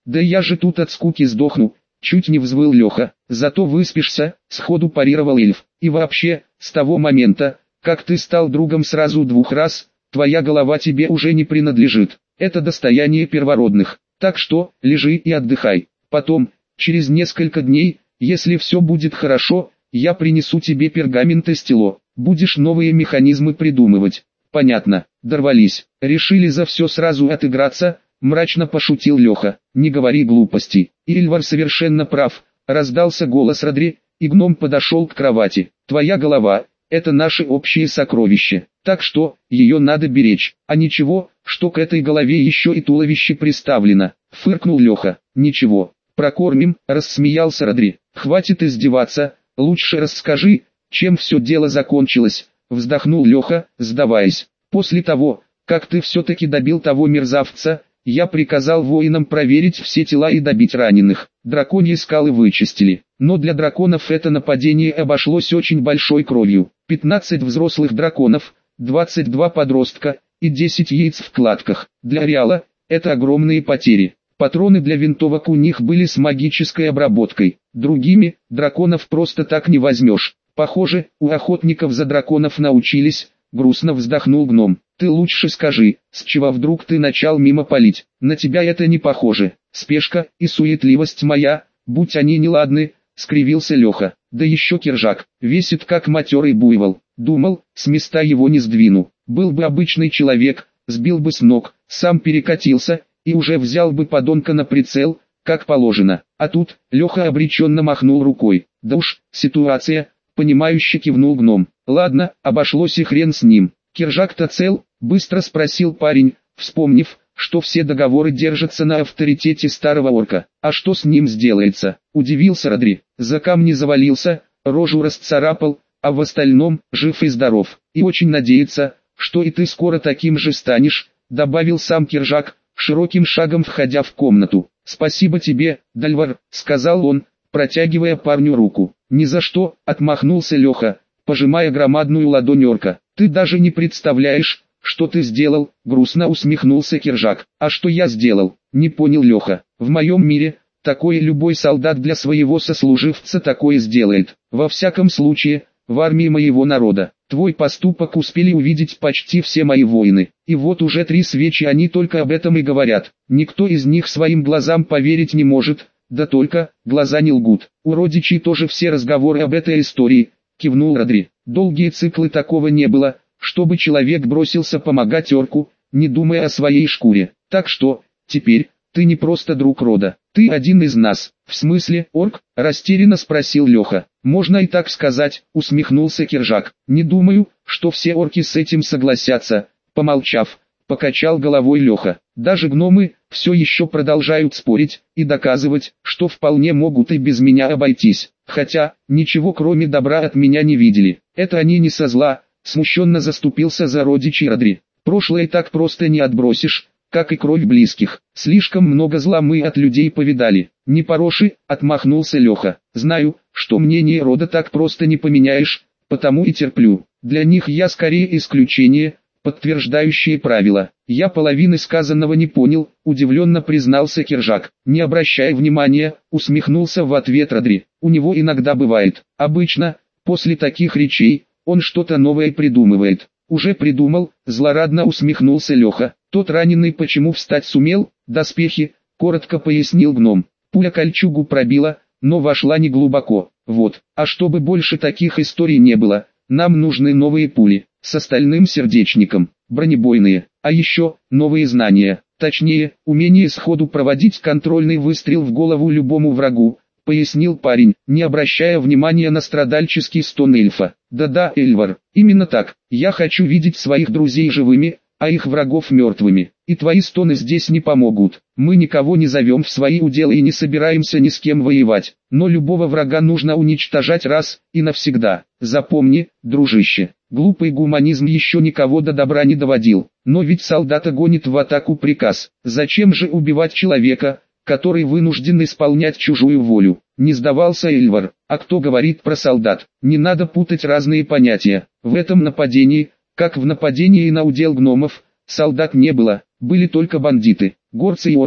Да я же тут от скуки сдохну, чуть не взвыл Леха. Зато выспишься, сходу парировал эльф. И вообще, с того момента, как ты стал другом сразу двух раз, твоя голова тебе уже не принадлежит. Это достояние первородных. Так что, лежи и отдыхай. Потом, через несколько дней, если все будет хорошо, я принесу тебе пергамент и стело. Будешь новые механизмы придумывать. Понятно, дорвались. Решили за все сразу отыграться, мрачно пошутил Леха. Не говори глупостей. Ильвар совершенно прав. Раздался голос Родри, и гном подошел к кровати. Твоя голова — это наше общее сокровище. Так что, ее надо беречь. А ничего, что к этой голове еще и туловище приставлено. Фыркнул Леха. Ничего, прокормим, рассмеялся Родри. Хватит издеваться, лучше расскажи, чем все дело закончилось. Вздохнул Леха, сдаваясь. После того, как ты все-таки добил того мерзавца, я приказал воинам проверить все тела и добить раненых. Драконьи скалы вычистили. Но для драконов это нападение обошлось очень большой кровью. пятнадцать взрослых драконов, двадцать два подростка и десять яиц в кладках. Для Реала это огромные потери. Патроны для винтовок у них были с магической обработкой. Другими драконов просто так не возьмешь. Похоже, у охотников за драконов научились. Грустно вздохнул гном. Ты лучше скажи, с чего вдруг ты начал мимо палить? На тебя это не похоже. Спешка и суетливость моя, будь они неладны, скривился Леха. Да еще Киржак, весит как матерый буйвол. Думал, с места его не сдвину. Был бы обычный человек, сбил бы с ног, сам перекатился и уже взял бы подонка на прицел, как положено. А тут, Леха обреченно махнул рукой. Да уж, ситуация, понимающе кивнул гном. Ладно, обошлось и хрен с ним. Киржак-то цел? Быстро спросил парень, вспомнив, что все договоры держатся на авторитете старого орка. А что с ним сделается? Удивился Родри. За камни завалился, рожу расцарапал, а в остальном жив и здоров. И очень надеется, что и ты скоро таким же станешь, добавил сам Киржак, широким шагом входя в комнату. Спасибо тебе, Дальвар, сказал он, протягивая парню руку. Ни за что, отмахнулся Леха, пожимая громадную ладонь орка. Ты даже не представляешь, что ты сделал, грустно усмехнулся Киржак. А что я сделал? Не понял Леха. В моем мире, такое любой солдат для своего сослуживца такое сделает. Во всяком случае, в армии моего народа. Твой поступок успели увидеть почти все мои воины. И вот уже три свечи они только об этом и говорят. Никто из них своим глазам поверить не может. Да только, глаза не лгут. У родичей тоже все разговоры об этой истории, кивнул Родри. Долгие циклы такого не было, чтобы человек бросился помогать орку, не думая о своей шкуре. Так что, теперь, ты не просто друг рода, ты один из нас. В смысле, орк? Растерянно спросил Леха. Можно и так сказать, усмехнулся Киржак. Не думаю, что все орки с этим согласятся. Помолчав, покачал головой Леха. Даже гномы все еще продолжают спорить и доказывать, что вполне могут и без меня обойтись. Хотя, ничего кроме добра от меня не видели. Это они не со зла, смущенно заступился за родичей Родри. Прошлое так просто не отбросишь, как и кровь близких. Слишком много зла мы от людей повидали. Не пороши, отмахнулся Леха. Знаю, что мнение рода так просто не поменяешь, потому и терплю. Для них я скорее исключение, подтверждающее правило. Я половины сказанного не понял, удивленно признался Киржак. Не обращай внимания, усмехнулся в ответ Родри. У него иногда бывает. Обычно, после таких речей, он что-то новое придумывает. Уже придумал, злорадно усмехнулся Леха. Тот раненый почему встать сумел? Доспехи, коротко пояснил гном. Пуля кольчугу пробила, но вошла не глубоко. Вот, а чтобы больше таких историй не было, нам нужны новые пули, с остальным сердечником, бронебойные, а еще, новые знания, точнее, умение сходу проводить контрольный выстрел в голову любому врагу, пояснил парень, не обращая внимания на страдальческий стон эльфа. Да-да, Эльвар, именно так, я хочу видеть своих друзей живыми, а их врагов мертвыми, и твои стоны здесь не помогут. Мы никого не зовем в свои уделы и не собираемся ни с кем воевать, но любого врага нужно уничтожать раз и навсегда. Запомни, дружище, глупый гуманизм еще никого до добра не доводил, но ведь солдата гонит в атаку приказ. Зачем же убивать человека, который вынужден исполнять чужую волю? Не сдавался Эльвар. А кто говорит про солдат? Не надо путать разные понятия. В этом нападении, как в нападении на удел гномов, солдат не было, были только бандиты, горцы и орки,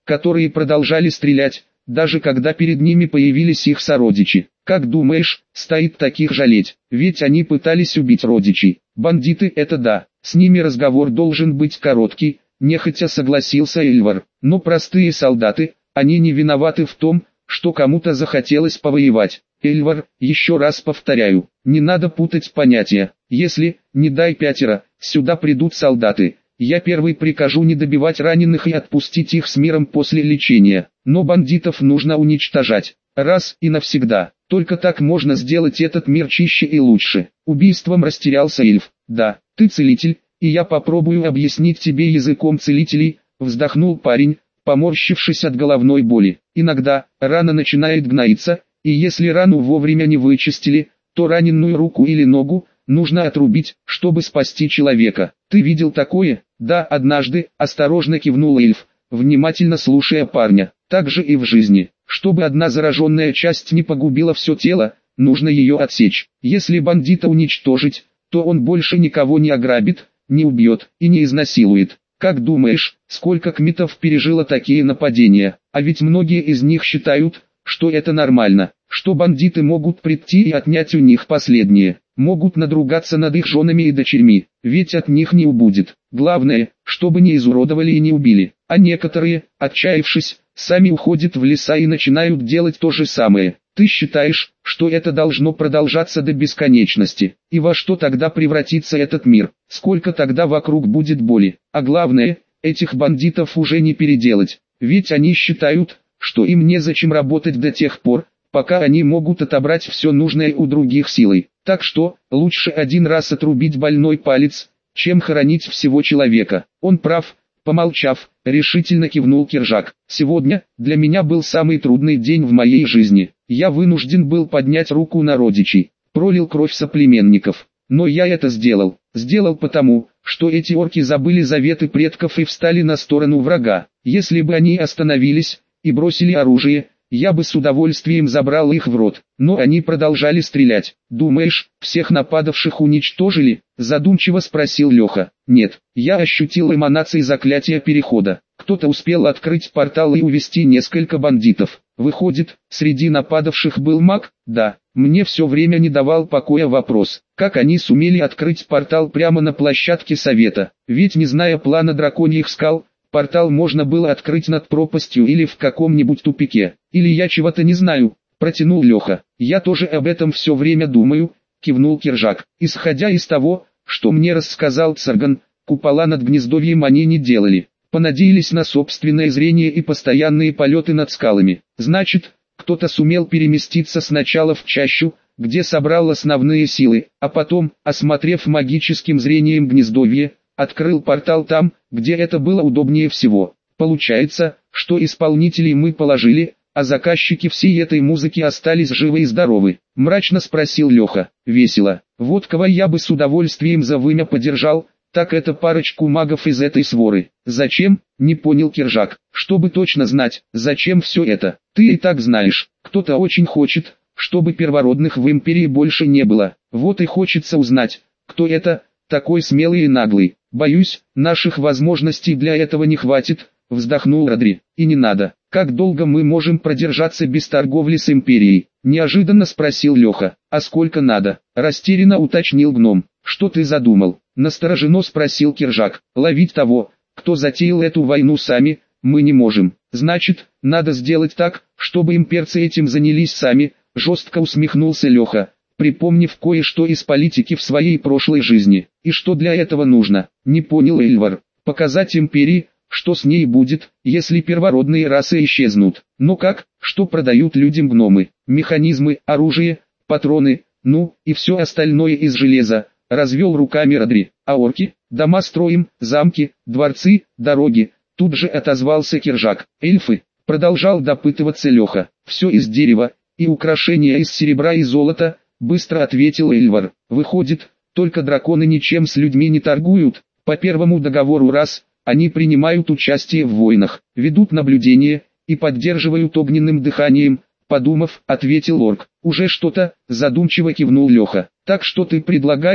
которые продолжали стрелять, даже когда перед ними появились их сородичи. Как думаешь, стоит таких жалеть? Ведь они пытались убить родичей. Бандиты — это да, с ними разговор должен быть короткий, нехотя согласился Эльвар. Но простые солдаты, они не виноваты в том, что кому-то захотелось повоевать. Эльвар, еще раз повторяю, не надо путать понятия. Если, не дай пятеро, сюда придут солдаты, я первый прикажу не добивать раненых и отпустить их с миром после лечения. Но бандитов нужно уничтожать, раз и навсегда. Только так можно сделать этот мир чище и лучше. Убийством растерялся эльф. Да, ты целитель, и я попробую объяснить тебе языком целителей, вздохнул парень, поморщившись от головной боли. Иногда, рана начинает гноиться, и если рану вовремя не вычистили, то раненую руку или ногу нужно отрубить, чтобы спасти человека. Ты видел такое? Да, однажды, осторожно кивнул эльф, внимательно слушая парня. Так же и в жизни. Чтобы одна зараженная часть не погубила все тело, нужно ее отсечь. Если бандита уничтожить, то он больше никого не ограбит, не убьет и не изнасилует. Как думаешь, сколько кмитов пережило такие нападения? А ведь многие из них считают, что это нормально, что бандиты могут прийти и отнять у них последнее, могут надругаться над их женами и дочерьми, ведь от них не убудет. Главное, чтобы не изуродовали и не убили. А некоторые, отчаявшись, сами уходят в леса и начинают делать то же самое. Ты считаешь, что это должно продолжаться до бесконечности? И во что тогда превратится этот мир? Сколько тогда вокруг будет боли? А главное, этих бандитов уже не переделать, ведь они считают, что им незачем работать до тех пор, пока они могут отобрать все нужное у других силой. Так что, лучше один раз отрубить больной палец, чем хоронить всего человека. Он прав. Помолчав, решительно кивнул Киржак. Сегодня, для меня был самый трудный день в моей жизни. Я вынужден был поднять руку на родичей, пролил кровь соплеменников. Но я это сделал. Сделал потому, что эти орки забыли заветы предков и встали на сторону врага. Если бы они остановились и бросили оружие, я бы с удовольствием забрал их в рот. Но они продолжали стрелять. Думаешь, всех нападавших уничтожили? Задумчиво спросил Леха. Нет, я ощутил эманации заклятия перехода. Кто-то успел открыть портал и увести несколько бандитов. Выходит, среди нападавших был маг? Да. Мне все время не давал покоя вопрос, как они сумели открыть портал прямо на площадке совета. Ведь не зная плана драконьих скал, портал можно было открыть над пропастью или в каком-нибудь тупике. Или я чего-то не знаю, протянул Леха. Я тоже об этом все время думаю, кивнул Киржак. Исходя из того, что мне рассказал Царган, купола над гнездовьем они не делали. Понадеялись на собственное зрение и постоянные полеты над скалами. Значит, кто-то сумел переместиться сначала в чащу, где собрал основные силы, а потом, осмотрев магическим зрением гнездовье, открыл портал там, где это было удобнее всего. Получается, что исполнителей мы положили, а заказчики всей этой музыки остались живы и здоровы. Мрачно спросил Леха. Весело. Вот кого я бы с удовольствием за вымя подержал, так это парочку магов из этой своры. Зачем? Не понял Киржак. Чтобы точно знать, зачем все это. Ты и так знаешь, кто-то очень хочет, чтобы первородных в империи больше не было. Вот и хочется узнать, кто это, такой смелый и наглый. Боюсь, наших возможностей для этого не хватит, вздохнул Родри. И не надо. Как долго мы можем продержаться без торговли с империей? Неожиданно спросил Леха. А сколько надо? Растерянно уточнил гном. Что ты задумал? Настороженно спросил Киржак. Ловить того, кто затеял эту войну сами, мы не можем. Значит, надо сделать так, чтобы имперцы этим занялись сами, жестко усмехнулся Леха, припомнив кое-что из политики в своей прошлой жизни. И что для этого нужно? Не понял Эльвар. Показать империи, что с ней будет, если первородные расы исчезнут. Но как, что продают людям гномы? Механизмы, оружие, патроны, ну, и все остальное из железа. Развел руками Родри. А орки? Дома строим, замки, дворцы, дороги. Тут же отозвался Киржак. Эльфы? Продолжал допытываться Леха. Все из дерева, и украшения из серебра и золота, быстро ответил Эльвар. Выходит, только драконы ничем с людьми не торгуют. По первому договору раз, они принимают участие в войнах, ведут наблюдение и поддерживают огненным дыханием. Подумав, ответил орк. Уже что-то, задумчиво кивнул Леха. Так что ты предлагаешь?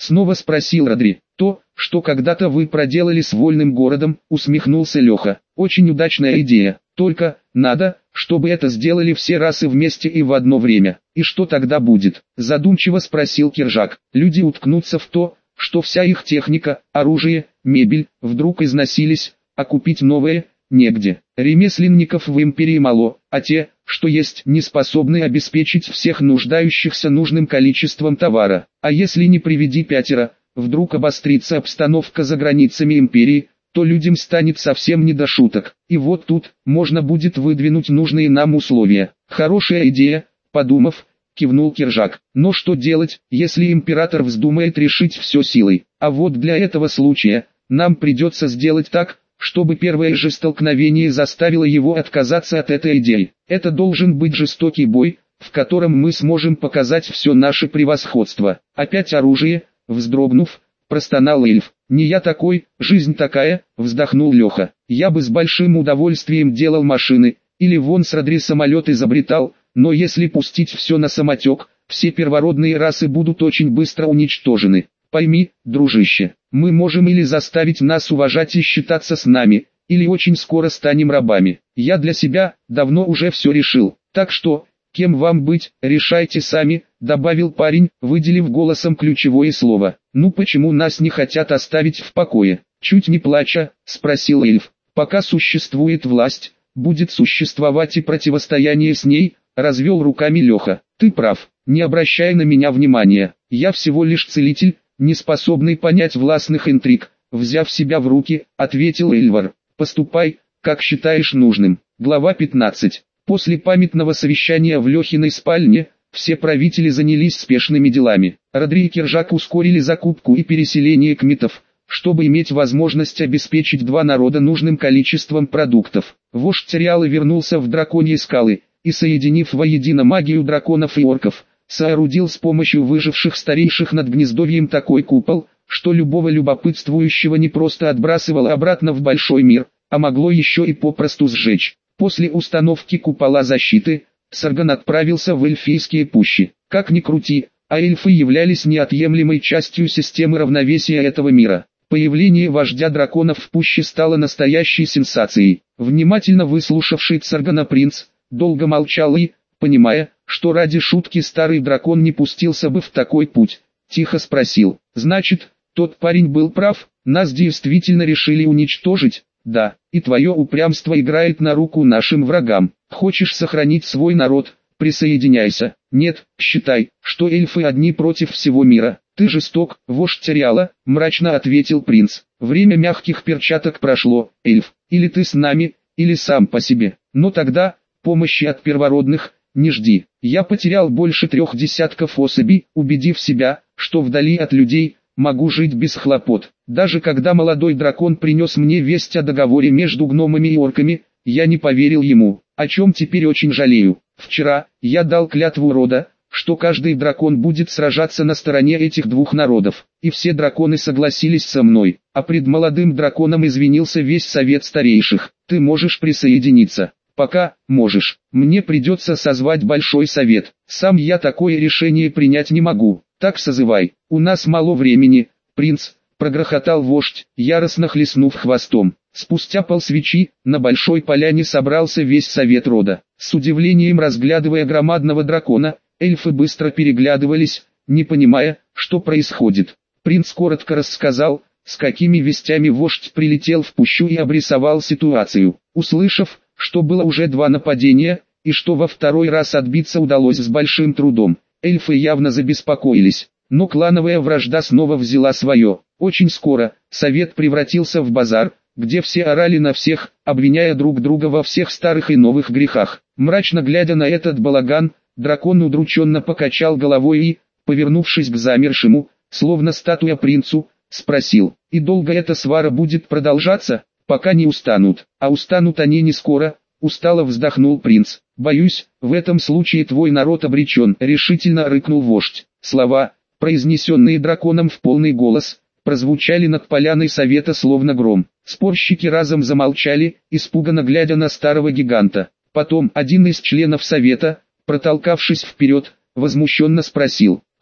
Снова спросил Родри. То, что когда-то вы проделали с вольным городом, усмехнулся Леха. Очень удачная идея. Только, надо, чтобы это сделали все расы вместе и в одно время. И что тогда будет? Задумчиво спросил Киржак. Люди уткнутся в то, что вся их техника, оружие, мебель, вдруг износились, а купить новое негде. Ремесленников в империи мало, а те, что есть, не способны обеспечить всех нуждающихся нужным количеством товара. А если не приведи пятеро, вдруг обострится обстановка за границами империи, то людям станет совсем не до шуток. И вот тут, можно будет выдвинуть нужные нам условия. Хорошая идея, подумав, кивнул Киржак. Но что делать, если император вздумает решить все силой? А вот для этого случая, нам придется сделать так, чтобы первое же столкновение заставило его отказаться от этой идеи. Это должен быть жестокий бой, в котором мы сможем показать все наше превосходство. Опять оружие, вздрогнув, простонал эльф. «Не я такой, жизнь такая», вздохнул Леха. «Я бы с большим удовольствием делал машины, или вон с Родри самолет изобретал, но если пустить все на самотек, все первородные расы будут очень быстро уничтожены. Пойми, дружище, мы можем или заставить нас уважать и считаться с нами, или очень скоро станем рабами. Я для себя давно уже все решил, так что, кем вам быть, решайте сами», добавил парень, выделив голосом ключевое слово. «Ну почему нас не хотят оставить в покое?» Чуть не плача, спросил эльф. «Пока существует власть, будет существовать и противостояние с ней», развел руками Леха. «Ты прав, не обращай на меня внимания, я всего лишь целитель, не способный понять властных интриг», взяв себя в руки, ответил Эльвар. «Поступай, как считаешь нужным». Глава пятнадцать. После памятного совещания в Лехиной спальне, все правители занялись спешными делами. Родри и Киржак ускорили закупку и переселение кметов, чтобы иметь возможность обеспечить два народа нужным количеством продуктов. Вождь Тириалы вернулся в Драконьи скалы, и соединив воедино магию драконов и орков, соорудил с помощью выживших старейших над гнездовьем такой купол, что любого любопытствующего не просто отбрасывало обратно в большой мир, а могло еще и попросту сжечь. После установки купола защиты, Сарган отправился в эльфийские пущи. Как ни крути, а эльфы являлись неотъемлемой частью системы равновесия этого мира. Появление вождя драконов в пуще стало настоящей сенсацией. Внимательно выслушавший Саргана принц, долго молчал и, понимая, что ради шутки старый дракон не пустился бы в такой путь, тихо спросил: «Значит, тот парень был прав, нас действительно решили уничтожить?» «Да, и твое упрямство играет на руку нашим врагам. Хочешь сохранить свой народ, присоединяйся. Нет, считай, что эльфы одни против всего мира. Ты жесток, вождь Тириала», мрачно ответил принц. «Время мягких перчаток прошло, эльф. Или ты с нами, или сам по себе. Но тогда, помощи от первородных, не жди. Я потерял больше трех десятков особей, убедив себя, что вдали от людей могу жить без хлопот. Даже когда молодой дракон принес мне весть о договоре между гномами и орками, я не поверил ему, о чем теперь очень жалею. Вчера, я дал клятву рода, что каждый дракон будет сражаться на стороне этих двух народов, и все драконы согласились со мной, а пред молодым драконом извинился весь совет старейших. Ты можешь присоединиться. Пока, можешь. Мне придется созвать большой совет. Сам я такое решение принять не могу. Так созывай. У нас мало времени, принц, прогрохотал вождь, яростно хлестнув хвостом. Спустя полсвечи, на большой поляне собрался весь совет рода. С удивлением разглядывая громадного дракона, эльфы быстро переглядывались, не понимая, что происходит. Принц коротко рассказал, с какими вестями вождь прилетел в пущу, и обрисовал ситуацию. Услышав, что было уже два нападения, и что во второй раз отбиться удалось с большим трудом, эльфы явно забеспокоились. Но клановая вражда снова взяла свое. Очень скоро, совет превратился в базар, где все орали на всех, обвиняя друг друга во всех старых и новых грехах. Мрачно глядя на этот балаган, дракон удрученно покачал головой и, повернувшись к замершему, словно статуя принцу, спросил: «И долго эта свара будет продолжаться?» «Пока не устанут, а устанут они не скоро», устало вздохнул принц. «Боюсь, в этом случае твой народ обречен», решительно рыкнул вождь. Слова, произнесенные драконом в полный голос, прозвучали над поляной совета словно гром. Спорщики разом замолчали, испуганно глядя на старого гиганта. Потом один из членов совета, протолкавшись вперед, возмущенно спросил: «Кто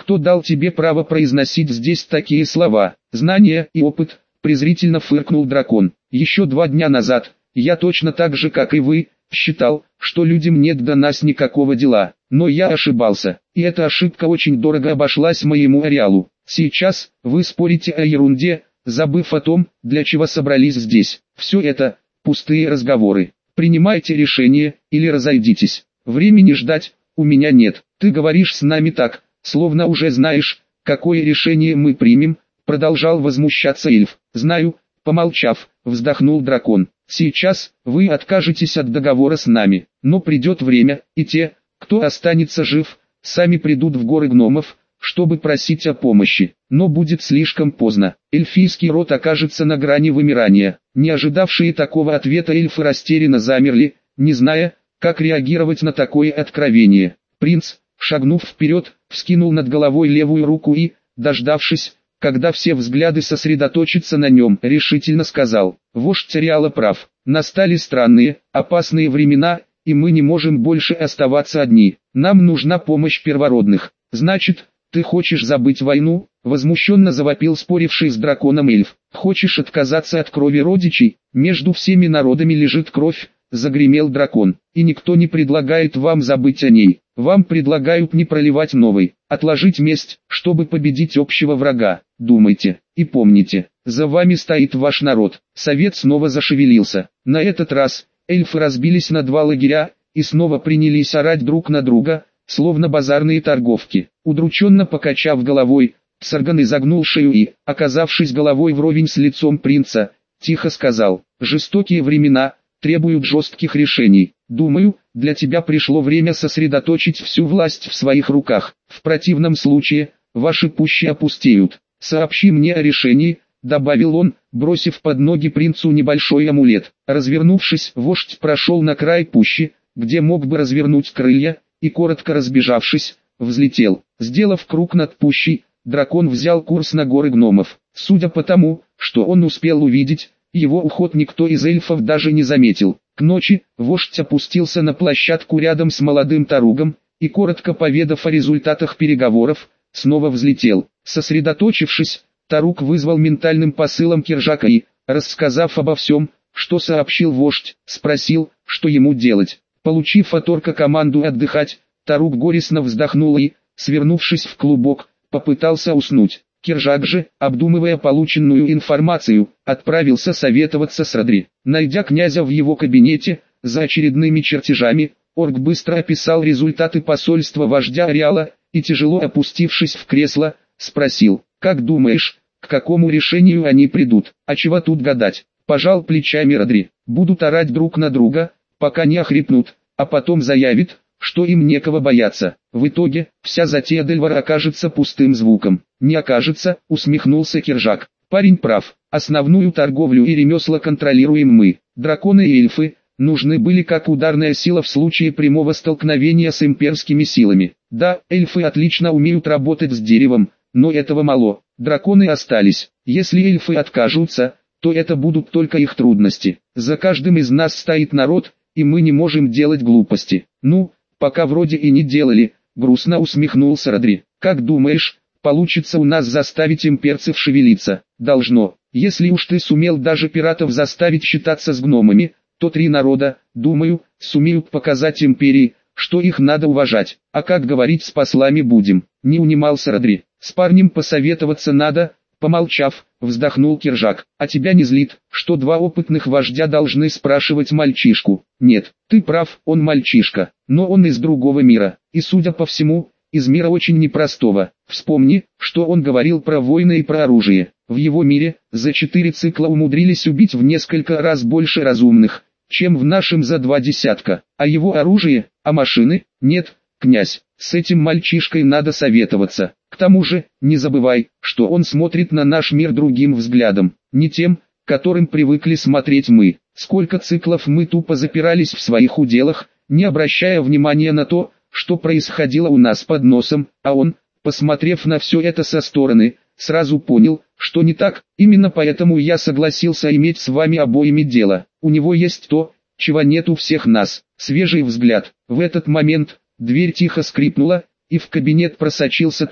кто дал тебе право произносить здесь такие слова? Знания и опыт, презрительно фыркнул дракон. Еще два дня назад, я точно так же, как и вы, считал, что людям нет до нас никакого дела. Но я ошибался, и эта ошибка очень дорого обошлась моему ареалу. Сейчас, вы спорите о ерунде, забыв о том, для чего собрались здесь. Все это – пустые разговоры. Принимайте решение, или разойдитесь. Времени ждать у меня нет. Ты говоришь с нами так, словно уже знаешь, какое решение мы примем, продолжал возмущаться эльф. Знаю, помолчав, вздохнул дракон. Сейчас, вы откажетесь от договора с нами, но придет время, и те, кто останется жив, сами придут в горы гномов, чтобы просить о помощи. Но будет слишком поздно. Эльфийский род окажется на грани вымирания. Не ожидавшие такого ответа эльфы растерянно замерли, не зная, как реагировать на такое откровение. Принц, шагнув вперед, вскинул над головой левую руку и, дождавшись, когда все взгляды сосредоточатся на нем, решительно сказал: «Вождь ареала прав. Настали странные, опасные времена, и мы не можем больше оставаться одни. Нам нужна помощь первородных». «Значит, ты хочешь забыть войну?» — возмущенно завопил споривший с драконом эльф. «Хочешь отказаться от крови родичей? Между всеми народами лежит кровь», — загремел дракон. «И никто не предлагает вам забыть о ней. Вам предлагают не проливать новой, отложить месть, чтобы победить общего врага. Думайте и помните, за вами стоит ваш народ». Совет снова зашевелился. На этот раз эльфы разбились на два лагеря и снова принялись орать друг на друга, словно базарные торговки. Удрученно покачав головой, Сарган изогнул шею и, оказавшись головой вровень с лицом принца, тихо сказал: «Жестокие времена требуют жестких решений. Думаю, для тебя пришло время сосредоточить всю власть в своих руках. В противном случае, ваши пущи опустеют. Сообщи мне о решении», — добавил он, бросив под ноги принцу небольшой амулет. Развернувшись, вождь прошел на край пущи, где мог бы развернуть крылья, и, коротко разбежавшись, взлетел. Сделав круг над пущей, дракон взял курс на горы гномов. Судя по тому, что он успел увидеть, его уход никто из эльфов даже не заметил. К ночи, вождь опустился на площадку рядом с молодым таругом, и, коротко поведав о результатах переговоров, снова взлетел. Сосредоточившись, таруг вызвал ментальным посылом Киржака и, рассказав обо всем, что сообщил вождь, спросил, что ему делать. Получив от орка команду отдыхать, таруг горестно вздохнул и, свернувшись в клубок, попытался уснуть. Киржак же, обдумывая полученную информацию, отправился советоваться с Родри. Найдя князя в его кабинете, за очередными чертежами, орк быстро описал результаты посольства вождя ареала, и, тяжело опустившись в кресло, спросил: «Как думаешь, к какому решению они придут?» «А чего тут гадать?» — пожал плечами Родри. «Будут орать друг на друга, пока не охрипнут, а потом заявит, что им некого бояться. В итоге, вся затея Дельвара окажется пустым звуком». «Не окажется», — усмехнулся Киржак. «Парень прав. Основную торговлю и ремесла контролируем мы. Драконы и эльфы нужны были как ударная сила в случае прямого столкновения с имперскими силами. Да, эльфы отлично умеют работать с деревом, но этого мало. Драконы остались. Если эльфы откажутся, то это будут только их трудности. За каждым из нас стоит народ, и мы не можем делать глупости». «Ну, пока вроде и не делали», — грустно усмехнулся Родри. «Как думаешь, получится у нас заставить имперцев шевелиться?» «Должно. Если уж ты сумел даже пиратов заставить считаться с гномами, то три народа, думаю, сумеют показать империи, что их надо уважать. А как говорить с послами будем?» Не унимался Родри. «С парнем посоветоваться надо», — помолчав, вздохнул Киржак. «А тебя не злит, что два опытных вождя должны спрашивать мальчишку?» «Нет, ты прав, он мальчишка, но он из другого мира, и, судя по всему, из мира очень непростого. Вспомни, что он говорил про войны и про оружие. В его мире, за четыре цикла умудрились убить в несколько раз больше разумных, чем в нашем за два десятка. А его оружие, а машины? Нет, князь, с этим мальчишкой надо советоваться. К тому же, не забывай, что он смотрит на наш мир другим взглядом, не тем, которым привыкли смотреть мы. Сколько циклов мы тупо запирались в своих уделах, не обращая внимания на то, что происходило у нас под носом, а он, посмотрев на все это со стороны, сразу понял, что не так. Именно поэтому я согласился иметь с вами обоими дело. У него есть то, чего нет у всех нас, свежий взгляд». В этот момент дверь тихо скрипнула, и в кабинет просочился тот,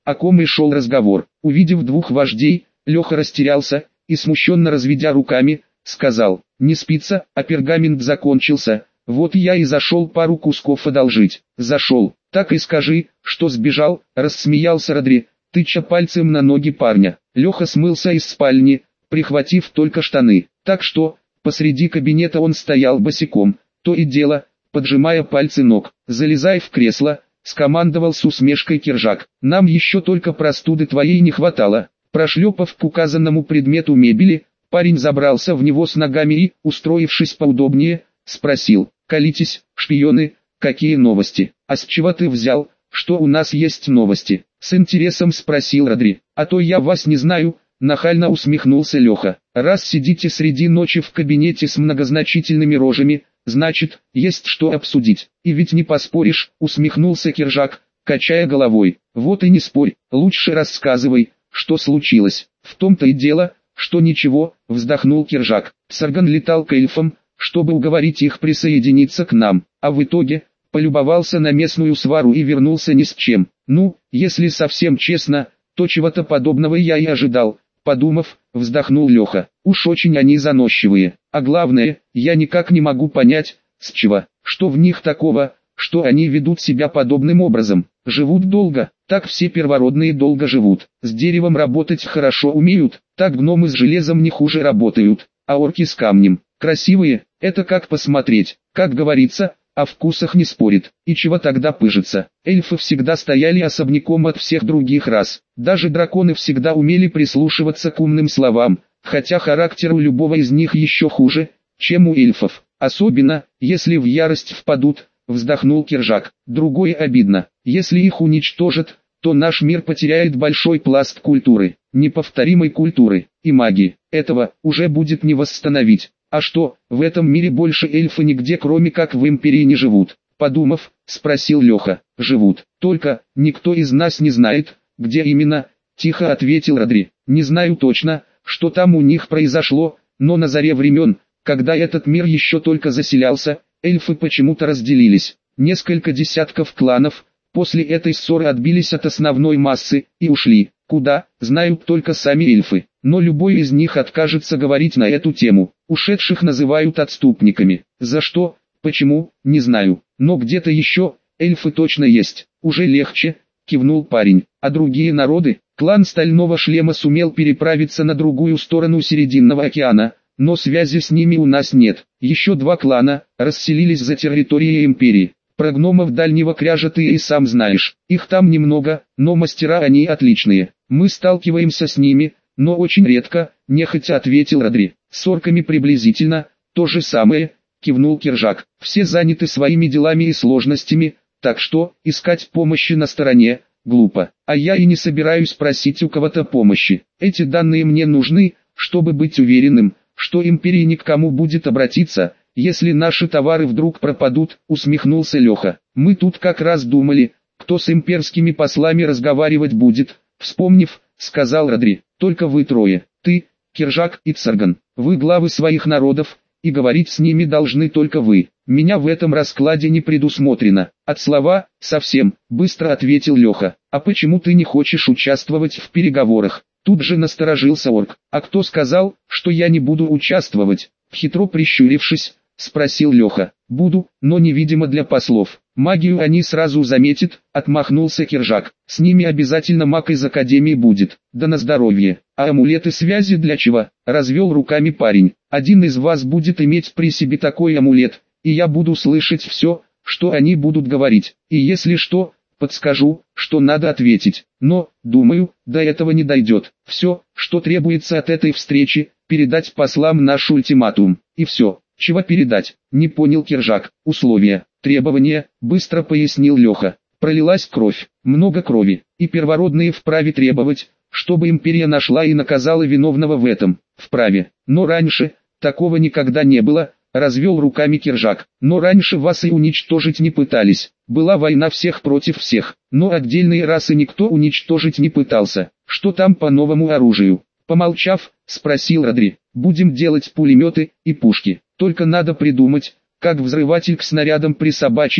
о ком и шел разговор. Увидев двух вождей, Леха растерялся и, смущенно разведя руками, сказал: «Не спится, а пергамент закончился, вот я и зашел пару кусков одолжить». «Зашел, так и скажи, что сбежал», — рассмеялся Родри, тыча пальцем на ноги парня. Леха смылся из спальни, прихватив только штаны, так что посреди кабинета он стоял босиком, то и дело, поджимая пальцы ног. «Залезай в кресло», — скомандовал с усмешкой Киржак. «Нам еще только простуды твоей не хватало». Прошлепав к указанному предмету мебели, парень забрался в него с ногами и, устроившись поудобнее, спросил: «Колитесь, шпионы, какие новости?» «А с чего ты взял, что у нас есть новости?» — с интересом спросил Родри. «А то я вас не знаю», — нахально усмехнулся Леха. «Раз сидите среди ночи в кабинете с многозначительными рожами, значит, есть что обсудить». «И ведь не поспоришь», — усмехнулся Киржак, качая головой. «Вот и не спорь, лучше рассказывай, что случилось». «В том-то и дело, что ничего», — вздохнул Киржак. «Сарган летал к эльфам, чтобы уговорить их присоединиться к нам, а в итоге полюбовался на местную свару и вернулся ни с чем. Ну, если совсем честно, то чего-то подобного я и ожидал», — подумав, вздохнул Леха. «Уж очень они заносчивые, а главное, я никак не могу понять, с чего, что в них такого, что они ведут себя подобным образом. Живут долго, так все первородные долго живут, с деревом работать хорошо умеют, так гномы с железом не хуже работают, а орки с камнем. Красивые, это как посмотреть, как говорится, о вкусах не спорит. И чего тогда пыжиться? Эльфы всегда стояли особняком от всех других рас. Даже драконы всегда умели прислушиваться к умным словам, хотя характер у любого из них еще хуже, чем у эльфов. Особенно, если в ярость впадут», — вздохнул Киржак. «Другое обидно. Если их уничтожат, то наш мир потеряет большой пласт культуры, неповторимой культуры, и магии. Этого уже будет не восстановить. А что, в этом мире больше эльфы нигде кроме как в Империи не живут?» Подумав, спросил Леха. «Живут, только никто из нас не знает, где именно», — тихо ответил Родри. «Не знаю точно, что там у них произошло, но на заре времен, когда этот мир еще только заселялся, эльфы почему-то разделились. Несколько десятков кланов после этой ссоры отбились от основной массы и ушли. Куда, знают только сами эльфы, но любой из них откажется говорить на эту тему. Ушедших называют отступниками. За что, почему, не знаю, но где-то еще эльфы точно есть. Уже легче», — кивнул парень. «А другие народы?» «Клан Стального Шлема сумел переправиться на другую сторону Серединного океана, но связи с ними у нас нет. Еще два клана расселились за территорией Империи. Про гномов Дальнего Кряжа ты и сам знаешь. Их там немного, но мастера они отличные. Мы сталкиваемся с ними, но очень редко», — нехотя ответил Родри. «С орками приблизительно то же самое», — кивнул Киржак. «Все заняты своими делами и сложностями, так что искать помощи на стороне глупо. А я и не собираюсь просить у кого-то помощи. Эти данные мне нужны, чтобы быть уверенным, что Империи ни к кому будет обратиться, если наши товары вдруг пропадут», — усмехнулся Леха. «Мы тут как раз думали, кто с имперскими послами разговаривать будет», — вспомнив, сказал Родри. «Только вы трое, ты, Киржак и Царган, вы главы своих народов, и говорить с ними должны только вы. Меня в этом раскладе не предусмотрено». «От слова, совсем», — быстро ответил Леха. «А почему ты не хочешь участвовать в переговорах?» Тут же насторожился орк. «А кто сказал, что я не буду участвовать?» Хитро прищурившись, спросил Леха. «Буду, но невидимо для послов. Магию они сразу заметят», — отмахнулся Киржак. «С ними обязательно маг из Академии будет. Да на здоровье. А амулеты связи для чего?» — развел руками парень. «Один из вас будет иметь при себе такой амулет, и я буду слышать все, что они будут говорить. И если что, подскажу, что надо ответить. Но, думаю, до этого не дойдет. Все, что требуется от этой встречи, передать послам наш ультиматум. И все». «Чего передать?» — не понял Киржак. «Условия, требования», — быстро пояснил Леха. «Пролилась кровь, много крови, и первородные вправе требовать, чтобы Империя нашла и наказала виновного в этом. Вправе. Но раньше, такого никогда не было», — развел руками Киржак. «Но раньше вас и уничтожить не пытались. Была война всех против всех, но отдельные расы никто уничтожить не пытался. Что там по новому оружию?» Помолчав, спросил Родри. «Будем делать пулеметы и пушки. Только надо придумать, как взрыватель к снарядам присобачить»,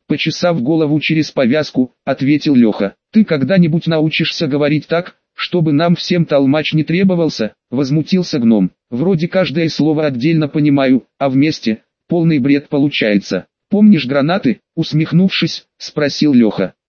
почесав голову через повязку, ответил Леха. Ты когда-нибудь научишься говорить так, чтобы нам всем толмач не требовался? Возмутился гном. Вроде каждое слово отдельно понимаю, а вместе полный бред получается. Помнишь гранаты? Усмехнувшись, спросил Леха.